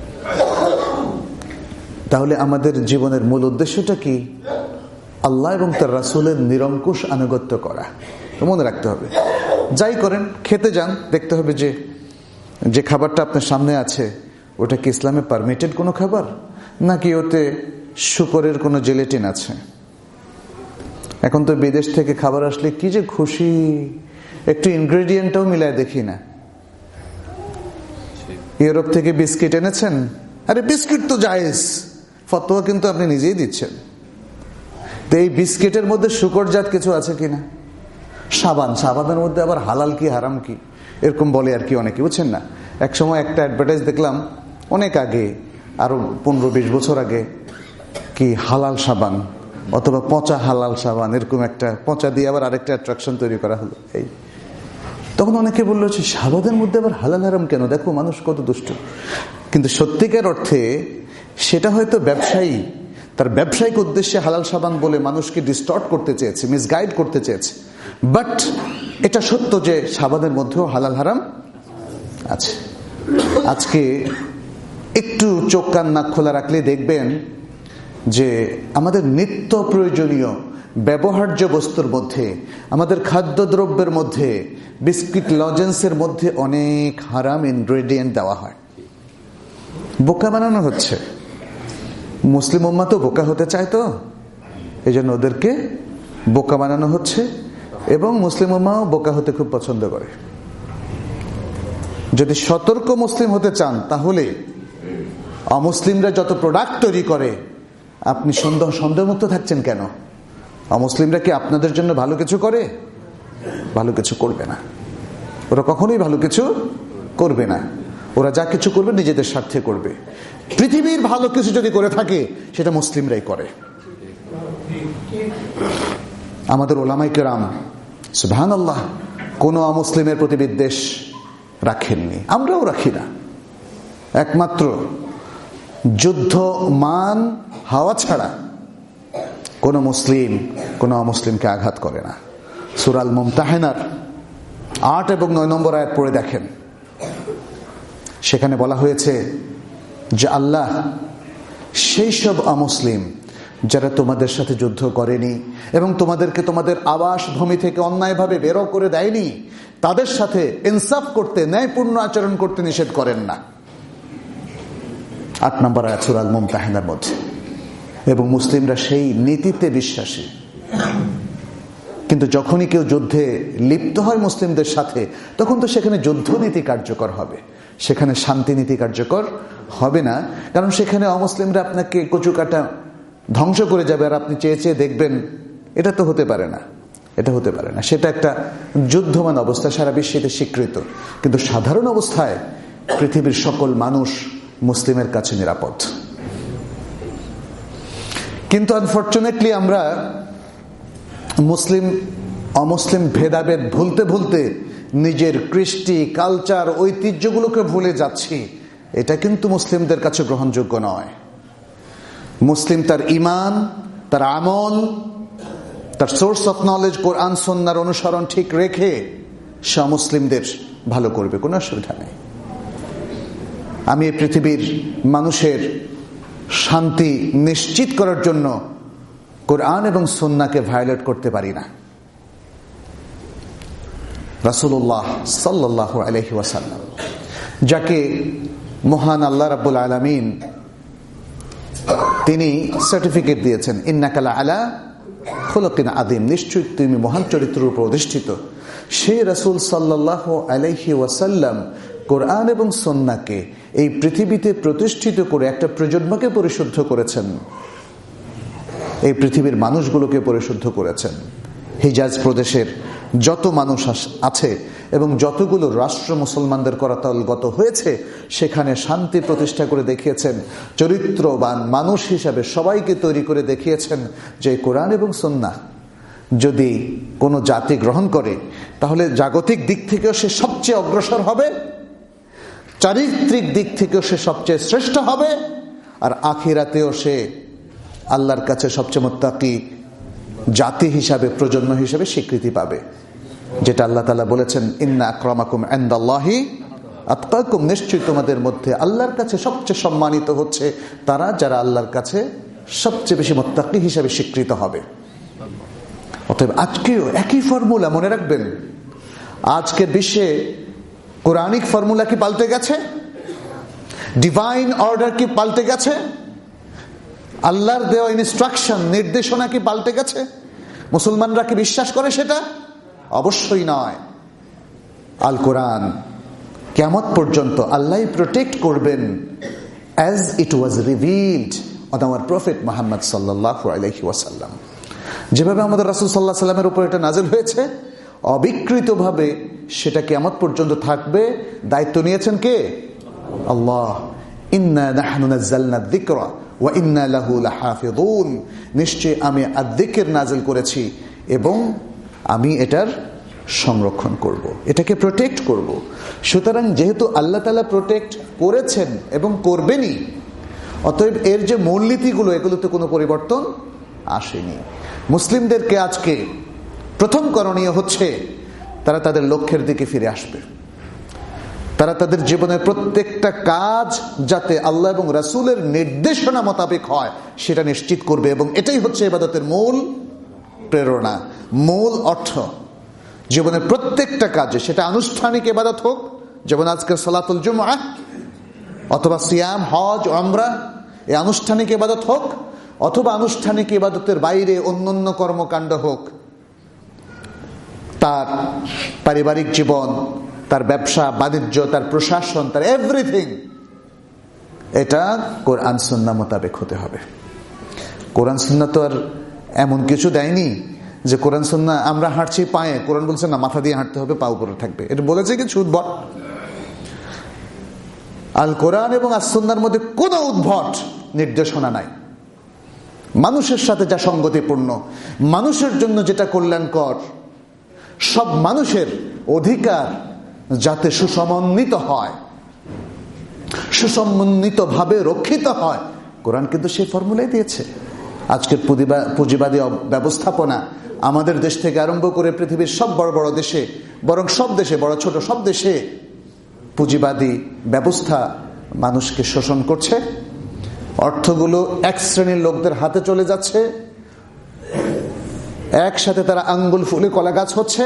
তাহলে আমাদের জীবনের মূল উদ্দেশ্যটা কি? আল্লাহ এবং তার রাসূলের নিরঙ্কুশ আনুগত্য করা। মনে রাখতে হবে, যাই করেন, খেতে যান, দেখতে হবে যে যে খাবারটা আপনার সামনে আছে ওটা কি ইসলামে পারমিটেড কোনো খাবার, নাকি ওতে শুকরের কোনো জেলেটিন আছে। এখন তো বিদেশ থেকে খাবার আসলে কি যে খুশি, একটু ইনগ্রেডিয়েন্টটাও মিলায় দেখি না। ইউরোপ থেকে বিস্কিট এনেছেন, আরে বিস্কিট তো জায়েজ, ফতোয়া কিন্তু আপনি নিজেই দিচ্ছেন। তো এই বিস্কিটের মধ্যে শুকরজাত কিছু আছে কিনা? সাবান, সাবানের মধ্যে আবার হালাল কি হারাম কি এরকম বলে আর কি অনেকে, বুঝছেন না। এক সময় একটা অ্যাডভার্টাইজ দেখলাম অনেক আগে, আরো পনেরো বিশ বছর আগে, কি হালাল সাবান অথবা পচা হালাল সাবান, এরকম একটা পচা দিয়ে আবার আরেকটা অ্যাট্রাকশন তৈরি করা হলো। এই তখন অনেকে বললো যে সাবানের মধ্যে আবার হালাল হারাম কেন, দেখো মানুষ কত দুষ্ট। কিন্তু সত্যিকার অর্থে সেটা হয়তো ব্যবসায়ী তার ব্যবসায়িক উদ্দেশ্যে হালাল সাবান বলে মানুষকে ডিস্টর্ট করতে চেয়েছে, মিসগাইড করতে চেয়েছে। বাট এটা সত্য যে সাবানের মধ্যেও হালাল হারাম আছে। আজকে একটু চোখ কান নাক খোলা রাখলে দেখবেন যে আমাদের নিত্য প্রয়োজনীয় ব্যবহার্য বস্তুর মধ্যে, আমাদের খাদ্যদ্রব্যের মধ্যে, বিস্কিট লজেন্সের মধ্যে অনেক হারাম ইনগ্রেডিয়েন্ট দেওয়া হয়, বোকা বানানো হচ্ছে। মুসলিম উম্মাহ তো বোকা হতে চায়, তো এই জন্য ওদেরকে বোকা বানানো হচ্ছে, এবং মুসলিম উম্মাহ বোকা হতে খুব পছন্দ করে। যদি সতর্ক মুসলিম হতে চান তাহলে অমুসলিমরা যত প্রোডাক্ট তৈরি করে আপনি সন্দেহ সন্দেহমুক্ত থাকছেন কেন? অমুসলিমরা কি আপনাদের জন্য ভালো কিছু করে? ভালো কিছু করবে না, ওরা কখনোই ভালো কিছু করবে না। ওরা যা কিছু করবে নিজেদের স্বার্থে করবে। পৃথিবীর ভালো কিছু যদি করে থাকে সেটা মুসলিমরাই করে। আমাদের ওলামায়ে কেরাম সুবহানাল্লাহ কোন অমুসলিমের প্রতি বিদ্বেষ রাখেননি, আমরাও রাখি না। একমাত্র যুদ্ধ মান হাওয়া ছাড়া কোন মুসলিম কোন অমুসলিমকে আঘাত করে না। সূরা আল মুমতাহিনার আট এবং নয় নম্বর আয়াত পড়ে দেখেন, সেখানে বলা হয়েছে যে আল্লাহ সেই সব অমুসলিম যারা তোমাদের সাথে যুদ্ধ করেনি এবং তোমাদেরকে তোমাদের আবাস ভূমি থেকে অন্যায়ভাবে বের করে দেয়নি, তাদের সাথে ইনসাফ করতে, ন্যায়পূর্ণ আচরণ করতে নিষেধ করেন না। আট নম্বর আয়াত সূরা আল মুমতাহিনার মধ্যে। এবং মুসলিমরা সেই নীতিতে বিশ্বাসী। কিন্তু যখনই কেউ যুদ্ধে লিপ্ত হয় মুসলিমদের সাথে, তখন তো সেখানে যুদ্ধনীতি কার্যকর হবে, সেখানে শান্তিনীতি কার্যকর হবে না। কারণ সেখানে অমুসলিমরা আপনাকে কচুকাটা ধ্বংস করে যাবে আর আপনি চেয়ে চেয়ে দেখবেন, এটা তো হতে পারে না, এটা হতে পারে না। সেটা একটা যুদ্ধমান অবস্থা, সারা বিশ্বে স্বীকৃত। কিন্তু সাধারণ অবস্থায় পৃথিবীর সকল মানুষ মুসলিমের কাছে নিরাপদ। কিন্তু আনফরচুনেটলি আমরা মুসলিম অমুসলিম ভেদাভেদ ভুলতে ভুলতে নিজের কৃষ্টি, কালচার, ঐতিহ্যগুলোকে ভুলে যাচ্ছি। এটা কিন্তু মুসলিমদের কাছে গ্রহণযোগ্য নয়। মুসলিম তার ঈমান, তার আমল, তার সোর্স অফ নলেজ কোরআন সুন্নাহর অনুসরণ ঠিক রেখে সে মুসলিমদের ভালো করবে, কোনো অসুবিধা নেই। আমি এই পৃথিবীর মানুষের শান্তি নিশ্চিত করার জন্য কোরআন এবং সুন্নাহকে ভায়োলেট করতে পারি না। রাসূলুল্লাহ সাল্লাল্লাহু আলাইহি ওয়াসাল্লাম, যাকে মহান আল্লাহ রাব্বুল আলামিন তিনি সার্টিফিকেট দিয়েছেন, ইন্নাকা লাআলা খুলুকিন আযীম, নিশ্চয়ই তুমি মহান চরিত্রের উপর অধিষ্ঠিত। সেই রাসূল সাল্লাল্লাহু আলাইহি ওয়াসাল্লাম কোরআন এবং সুন্নাহকে এই পৃথিবীতে প্রতিষ্ঠিত করে একটা প্রজন্মকে পরিশুদ্ধ করেছেন, এই পৃথিবীর মানুষগুলোকে পরিশুদ্ধ করেছেন। হিজাজ প্রদেশের যত মানুষ আছে এবং যতগুলো রাষ্ট্র মুসলমানদের করাতলগত হয়েছে, সেখানে শান্তি প্রতিষ্ঠা করে দেখিয়েছেন, চরিত্রবান মানুষ হিসাবে সবাইকে তৈরি করে দেখিয়েছেন যে কোরআন এবং সুন্নাহ যদি কোনো জাতি গ্রহণ করে তাহলে জাগতিক দিক থেকেও সে সবচেয়ে অগ্রসর হবে, চারিত্রিক দিক থেকেও সে সবচেয়ে শ্রেষ্ঠ হবে, আর আখিরাতেও সে আল্লাহর কাছে সবচেয়ে মুত্তাকি জাতি হিসাবে, প্রজন্ম হিসাবে স্বীকৃতি পাবে। যেটা আল্লাহ তাআলা বলেছেন, ইন্না আকরামাকুম ইনদাল্লাহি আতকাকুম, নিশ্চয়ই তোমাদের মধ্যে আল্লাহর কাছে সবচেয়ে সম্মানিত হচ্ছে তারা যারা আল্লাহর কাছে সবচেয়ে বেশি মুত্তাকি হিসাবে স্বীকৃত হবে। অতএব আজকেও একই ফর্মুলা মনে রাখবেন। আজকের বিশ্বে কোরআনিক ফর্মুলা কি পাল্টে গেছে? ডিভাইন অর্ডার কি পাল্টে গেছে? আল্লাহর দেওয়া ইনস্ট্রাকশন, নির্দেশনা কি পাল্টে গেছে? মুসলমানরা কি বিশ্বাস করে সেটা? অবশ্যই নয়। আল কোরআন কিয়ামত পর্যন্ত আল্লাহ প্রোটেক্ট করবেন as it was revealed on our prophet Muhammad sallallahu alaihi wasallam। যেভাবে আমাদের রাসূল সাল্লাল্লাহু আলাইহি ওয়াসাল্লামের উপর এটা নাযিল হয়েছে, অবিকৃতভাবে সেটা কিয়ামত পর্যন্ত থাকবে। দায়িত্ব নিয়েছেন কে? আল্লাহ। ইন্না নাহনু নাযালনা যিকরা ওয়া ইন্না লাহু লাহাফিযুন। নিশ্চয় আমি আয-যিকর নাযিল করেছি এবং আমি এটার সংরক্ষণ করব, এটাকে প্রোটেক্ট করব। সুতরাং যেহেতু আল্লাহ তাআলা প্রোটেক্ট করেছেন এবং করবেনই, অতএব এর যে মূলনীতিগুলো, এগুলোতে কোনো পরিবর্তন আসেনি। মুসলিমদেরকে আজকে প্রথম করণীয় হচ্ছে তারা তাদের লক্ষ্যের দিকে ফিরে আসবে। তারা তাদের জীবনের প্রত্যেকটা কাজ যাতে আল্লাহ এবং রাসূলের নির্দেশনা মোতাবেক হয় সেটা নিশ্চিত করবে, এবং এটাই হচ্ছে ইবাদতের মূল প্রেরণা, মূল অর্থ। জীবনের প্রত্যেকটা কাজে, সেটা আনুষ্ঠানিক ইবাদত হোক, যেমন আজকের সালাতুল জুমআহ, অথবা সিয়াম, হজ, উমরা, এই আনুষ্ঠানিক ইবাদত হোক, অথবা আনুষ্ঠানিক ইবাদতের বাইরে অন্যান্য কর্মকাণ্ড হোক, তার পারিবারিক জীবন, তার ব্যবসা বাণিজ্য, তার প্রশাসন, তার এভরিথিং, এটা কোরআন সুন্নাহ মোতাবেক হতে হবে। কোরআন সুন্নাহ তো আর এমন কিছু দেয়নি যে কোরআন সুন্নাহ আমরা হাঁটছি পায়ে, কোরআন বলছে না মাথা দিয়ে হাঁটতে হবে, পা উপরে থাকবে। এটা বলেছে কিছু উদ্ভট। আল কোরআন এবং আস সুন্নাহর মধ্যে কোনো উদ্ভট নির্দেশনা নাই। মানুষের সাথে যা সঙ্গতিপূর্ণ, মানুষের জন্য যেটা কল্যাণকর, সব মানুষের অধিকার যাতে সুসমন্বিত হয়, সুসমন্বিত ভাবে রক্ষিত হয়, কোরআন কিন্তু সেই ফর্মুলাই দিয়েছে। আজকের পুঁজিবাদী ব্যবস্থাপনা আমাদের দেশ থেকে আরম্ভ করে পৃথিবীর সব বড় বড় দেশে, বরং সব দেশে, বড় ছোট সব দেশে পুঁজিবাদী ব্যবস্থা মানুষকে শোষণ করছে। অর্থগুলো এক শ্রেণীর লোকদের হাতে চলে যাচ্ছে, একসাথে তারা আঙ্গুল ফুলে কলা গাছ হচ্ছে।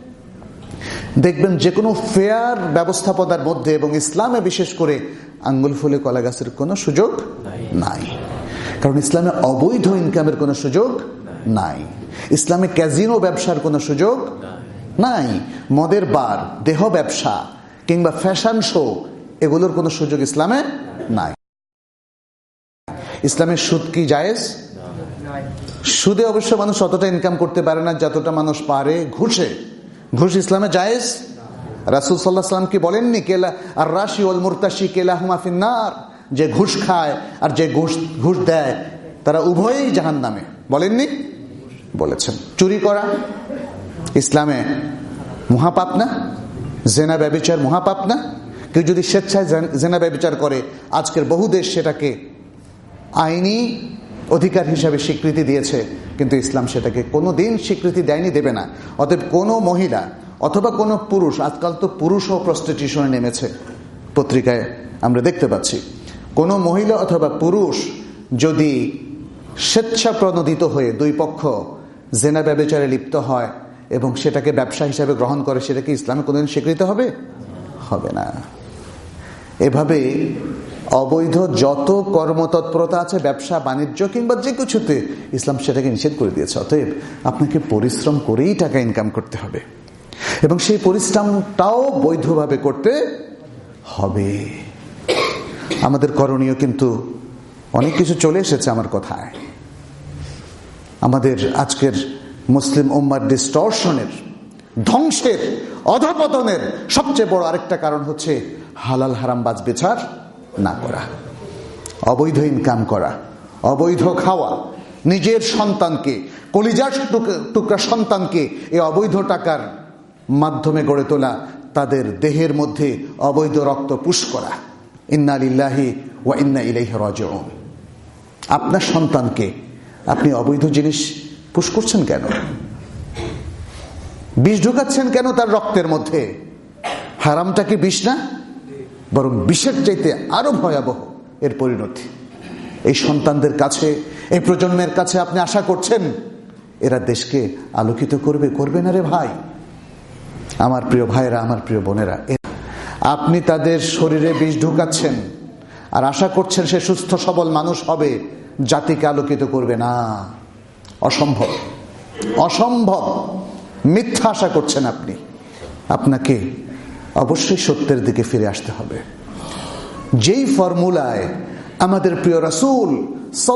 দেখবেন যে কোনো ফেয়ার ব্যবস্থাপনার মধ্যে এবং ইসলামে বিশেষ করে আঙ্গুল ফুলে কলা গাছের কোনো সুযোগ নাই, কারণ ইসলামে অবৈধ ইনকামের কোনো সুযোগ নাই, ইসলামে ক্যাজিনো ব্যবসার কোনো সুযোগ নাই, মদের বার, দেহ ব্যবসা কিংবা ফ্যাশন শো, এগুলোর কোনো সুযোগ ইসলামে নাই। ইসলামের সুদ কি জায়েজ? সুদে অবশ্য মানুষ অতটা ইনকাম করতে পারে না যতটা মানুষ পারে ঘুষে। ঘুষ ইসলামে জায়েজ? রাসূল সাল্লাল্লাহু আলাইহি ওয়াসাল্লাম কি বলেননি কেলা আর রাশি ওয়াল মুরতাশি কেলাহুমা ফিন্নার, যে ঘুষ খায় আর যে ঘুষ ঘুষ দেয় তারা উভয়েই জাহান্নামে, বলেননি? বলেছেন। চুরি করা ইসলামে মহাপাপ না? জেনা ব্যভিচার মহাপাপ না? কেউ যদি স্বেচ্ছায় জেনা ব্যভিচার করে, আজকের বহু দেশ সেটাকে আইনি অধিকার হিসাবে স্বীকৃতি দিয়েছে, কিন্তু ইসলাম সেটাকে কোনো দিন স্বীকৃতি দেয়নি, দেবে না। অতএব কোনো মহিলা অথবা কোনো পুরুষ, আজকাল তো পুরুষও প্রস্টিটিউশনে নেমেছে, পত্রিকায় আমরা দেখতে পাচ্ছি, কোনো মহিলা অথবা পুরুষ যদি স্বেচ্ছাপ্রণোদিত হয়ে দুই পক্ষ জেনা ব্যভিচারে লিপ্ত হয় এবং সেটাকে ব্যবসা হিসাবে গ্রহণ করে, সেটা কি ইসলামে কোনোদিন স্বীকৃত হবে? হবে না। এভাবে অবৈধ যত কর্মতৎপরতা আছে, ব্যবসা বাণিজ্য কিংবা যে কিছুতে, ইসলাম সেটাকে নিষেধ করে দিয়েছে। অতএব আপনাকে পরিশ্রম করেই টাকা ইনকাম করতে হবে, এবং সেই পরিশ্রমটাও বৈধভাবে করতে হবে। আমাদের করণীয় কিন্তু অনেক কিছু চলে এসেছে আমার কথায়। আমাদের আজকের মুসলিম উম্মার ডিস্টরশনের, ধ্বংসের, অধঃপতনের সবচেয়ে বড় আরেকটা কারণ হচ্ছে হালাল হারাম বাজ বিচার না করা, অবৈধ ইনকাম করা, অবৈধ খাওয়া, নিজের সন্তানকে, কলিজার টুকরা সন্তানকে এই অবৈধ টাকার মাধ্যমে গড়ে তোলা, তাদের দেহের মধ্যে অবৈধ রক্ত পুশ করা। ইন্না লিল্লাহি ওয়া ইন্না ইলাইহি রাজিউন। আপনার সন্তানকে আপনি অবৈধ জিনিস পুশ করছেন কেন? বিষ ঢুকাচ্ছেন কেন তার রক্তের মধ্যে? হারামটা কি বিষ না? বরং বিষের চাইতে আরো ভয়াবহ এর পরিণতি। এই সন্তানদের কাছে, এই প্রজন্মের কাছে আপনি আশা করছেন এরা দেশকে আলোকিত করবে? করবে না রে ভাই। আমার প্রিয় ভাইরা, আমার প্রিয় বোনেরা, আপনি তাদের শরীরে বিষ ঢুকাচ্ছেন আর আশা করছেন সে সুস্থ সবল মানুষ হবে, জাতিকে আলোকিত করবে না। অসম্ভব, অসম্ভব, মিথ্যা আশা করছেন আপনি। আপনাকে অবশ্যই সত্যের দিকে ফিরে আসতে হবে। যেই ফর্মুলায় আমাদের প্রিয় রাসূল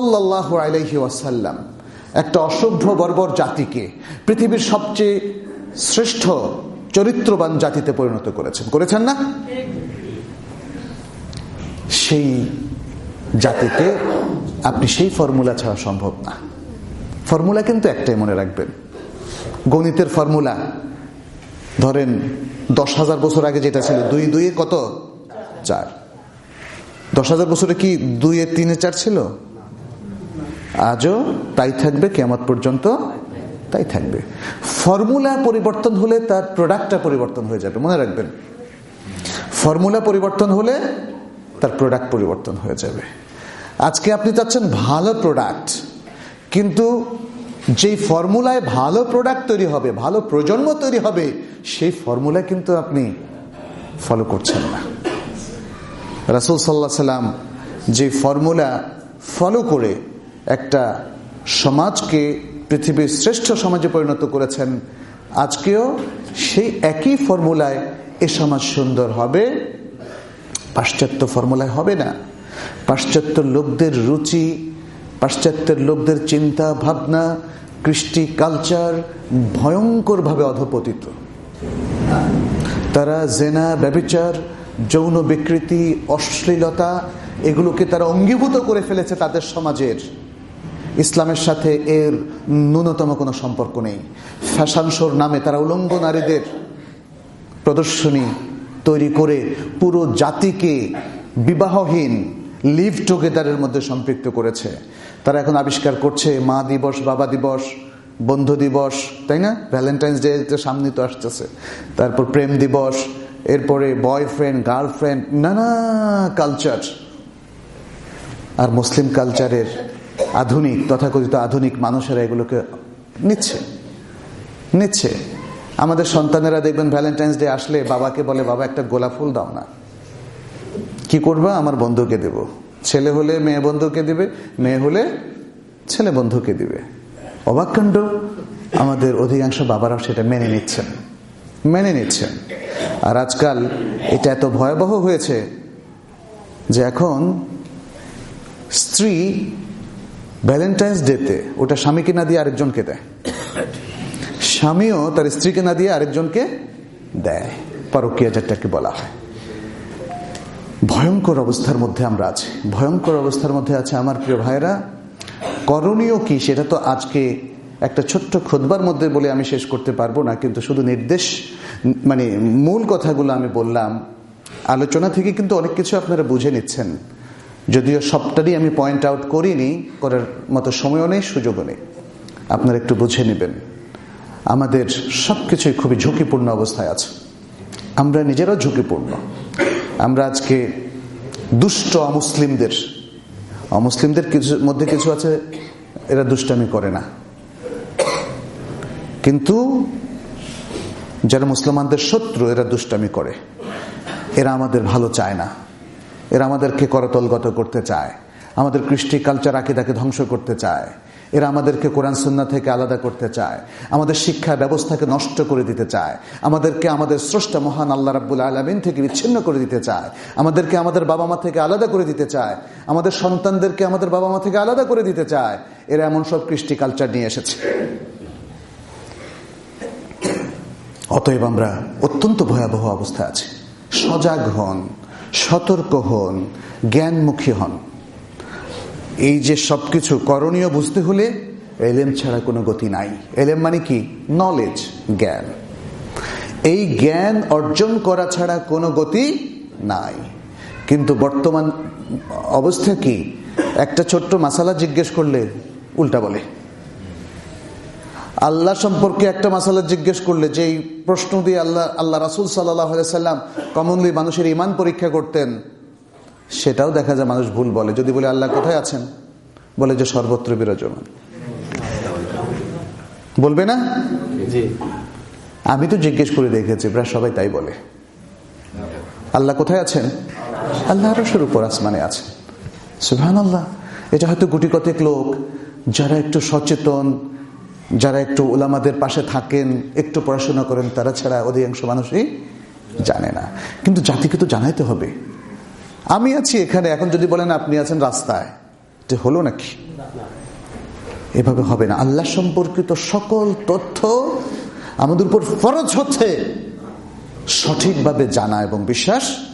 সাল্লাল্লাহু আলাইহি ওয়াসাল্লাম একটা অসভ্য বর্বর জাতিকে, পৃথিবীর সবচেয়ে শ্রেষ্ঠ চরিত্রবান জাতিতে পরিণত করেছেন, করেছেন না? সেই জাতিতে আপনি সেই ফর্মুলা ছাড়া সম্ভব না। ফর্মুলা কিন্তু একটাই, মনে রাখবেন, গণিতের ফর্মুলা। ধরেন দশ হাজার বছর আগে যেটা ছিল দুই দুই কত? চার। দশ হাজার বছরে কি দুই এর তিনে চার ছিল? আজও তাই থাকবে, কিয়ামত পর্যন্ত তাই থাকবে। ফর্মুলা পরিবর্তন হলে তার প্রোডাক্টটা পরিবর্তন হয়ে যাবে, মনে রাখবেন। ফর্মুলা পরিবর্তন হলে তার প্রোডাক্ট পরিবর্তন হয়ে যাবে। আজকে আপনি চাচ্ছেন ভালো প্রোডাক্ট, কিন্তু যেই ফর্মুলায় ভালো প্রোডাক্ট তৈরি হবে, ভালো প্রজন্ম তৈরি হবে, সেই ফর্মুলা কিন্তু আপনি ফলো করছেন না। রাসূল সাল্লাল্লাহু আলাইহি সাল্লাম যে ফর্মুলা ফলো করে একটা সমাজকে পৃথিবীর শ্রেষ্ঠ সমাজে পরিণত করেছেন, আজকেও সেই একই ফর্মুলায় এ সমাজ সুন্দর হবে, পাশ্চাত্য ফর্মুলায় হবে না। পাশ্চাত্য লোকদের রুচি, পাশ্চাত্যের লোকদের চিন্তা ভাবনা, কৃষ্টি কালচার ভয়ঙ্করভাবে অধঃপতিত। তারা জেনা, ব্যভিচার, যৌন বিকৃতি, অশ্লীলতা এগুলোকে তারা অঙ্গীভূত করে ফেলেছে তাদের সমাজের। ইসলামের সাথে এর ন্যূনতম কোনো সম্পর্ক নেই। ফ্যাশন শোর নামে তারা উলঙ্গ নারীদের প্রদর্শনী তৈরি করে পুরো জাতিকে বিবাহহীন লিভ টুগেদারের মধ্যে সম্পৃক্ত করেছে। তারা এখন আবিষ্কার করছে মা দিবস, বাবা দিবস, বন্ধু দিবস, তাই না? ভ্যালেন্টাইন্স ডে তো সামনে তো আসতেছে, তারপর প্রেম দিবস, এরপরে বয়ফ্রেন্ড, গার্লফ্রেন্ড, নানা কালচার। আর মুসলিম কালচারের আধুনিক, তথাকথিত আধুনিক মানুষেরা এগুলোকে নিচ্ছে নিচ্ছে আমাদের সন্তানেরা দেখবেন ভ্যালেন্টাইন্স ডে আসলে বাবাকে বলে, বাবা একটা গোলাপ ফুল দাও না। কি করবা? আমার বন্ধুকে দেব। ছেলে হলে মেয়ে বন্ধুকে দিবে, মেয়ে হলে ছেলে বন্ধুকে দিবে। অবাক কাণ্ড, আমাদের অধিকাংশ বাবারাও সেটা মেনে নিচ্ছেন মেনে নিচ্ছেন আর আজকাল এটা এত ভয়াবহ হয়েছে যে এখন স্ত্রী ভ্যালেন্টাইন্স ডেতে ওটা স্বামীকে না দিয়ে আরেকজনকে দেয়, স্বামীও তার স্ত্রীকে না দিয়ে আরেকজনকে দেয়। পরকীয়া যেটাকে বলা হয়। ভয়ঙ্কর অবস্থার মধ্যে আমরা আছি, ভয়ঙ্কর অবস্থার মধ্যে আছে আমার প্রিয় ভাইরা। করণীয় কি সেটা তো আজকে একটা ছোট্ট খুতবার মধ্যে বলে আমি শেষ করতে পারবো না, কিন্তু শুধু নির্দেশ, মানে মূল কথাগুলো আমি বললাম। আলোচনা থেকে কিন্তু অনেক কিছু আপনারা বুঝে নিচ্ছেন, যদিও সবটারই আমি পয়েন্ট আউট করিনি, করার মতো সময়ও নেই, সুযোগও নেই। আপনারা একটু বুঝে নেবেন, আমাদের সবকিছুই খুবই ঝুঁকিপূর্ণ অবস্থায় আছে। আমরা নিজেরাও ঝুঁকিপূর্ণ। আমরা আজকে দুষ্ট অমুসলিমদের অমুসলিমদের কিছু মধ্যে কিছু আছে, এরা দুষ্টামি করে না, কিন্তু যারা মুসলমানদের শত্রু এরা দুষ্টামি করে। এরা আমাদের ভালো চায় না, এরা আমাদেরকে করতলগত করতে চায়, আমাদের কৃষ্টি কালচার আকীদাকে ধ্বংস করতে চায়, এরা আমাদেরকে কোরআন সুন্নাহ থেকে আলাদা করতে চায়, আমাদের শিক্ষা ব্যবস্থাকে নষ্ট করে দিতে চায়, আমাদেরকে আমাদের স্রষ্টা মহান আল্লাহ রাব্বুল আলামিন থেকে বিচ্ছিন্ন করে দিতে চায়, আমাদেরকে আমাদের বাবা মা থেকে আলাদা করে দিতে চায়, আমাদের সন্তানদেরকে আমাদের বাবা মা থেকে আলাদা করে দিতে চায়। এরা এমন সব কৃষ্টি কালচার নিয়ে এসেছে। অতএব আমরা অত্যন্ত ভয়াবহ অবস্থায় আছি। সজাগ হন, সতর্ক হন, জ্ঞানমুখী হন। এই যে সবকিছু করণীয় বুঝতে হলে এলেম ছাড়া কোনো গতি নাই। এলেম মানে কি? নলেজ, জ্ঞান। এই জ্ঞান অর্জন করা ছাড়া কোনো গতি নাই। কিন্তু বর্তমান অবস্থা কি? একটা ছোট্ট মাসালা জিজ্ঞেস করলে উল্টা বলে। আল্লাহ সম্পর্কে একটা মাসালা জিজ্ঞেস করলে, যেই প্রশ্ন দিয়ে আল্লাহ আল্লাহ রাসূল সাল্লাল্লাহু আলাইহি সাল্লাম কমনলি মানুষের ঈমান পরীক্ষা করতেন, সেটাও দেখা যায় মানুষ ভুল বলে। যদি বলে আল্লাহ কোথায় আছেন, বলে যে সর্বত্র বিরাজমান। বলবে না? আমি তো জিজ্ঞেস করে দেখেছি, প্রায় সবাই তাই বলে। আল্লাহ কোথায় আছেন? আল্লাহ আরশের উপর আসমানে আছেন। সুবহানাল্লাহ। এটা হয়তো গুটি কতেক লোক যারা একটু সচেতন, যারা একটু উলামাদের পাশে থাকেন, একটু পড়াশোনা করেন, তারা ছাড়া অধিকাংশ মানুষই জানে না। কিন্তু জাতিকে তো জানাইতে হবে। আমি আছি এখানে, এখন যদি বলেন আপনি আছেন রাস্তায়, এটা হলো নাকি? এভাবে হবে না। আল্লাহ সম্পর্কিত সকল তথ্য আমাদের উপর ফরজ হচ্ছে সঠিকভাবে জানা এবং বিশ্বাস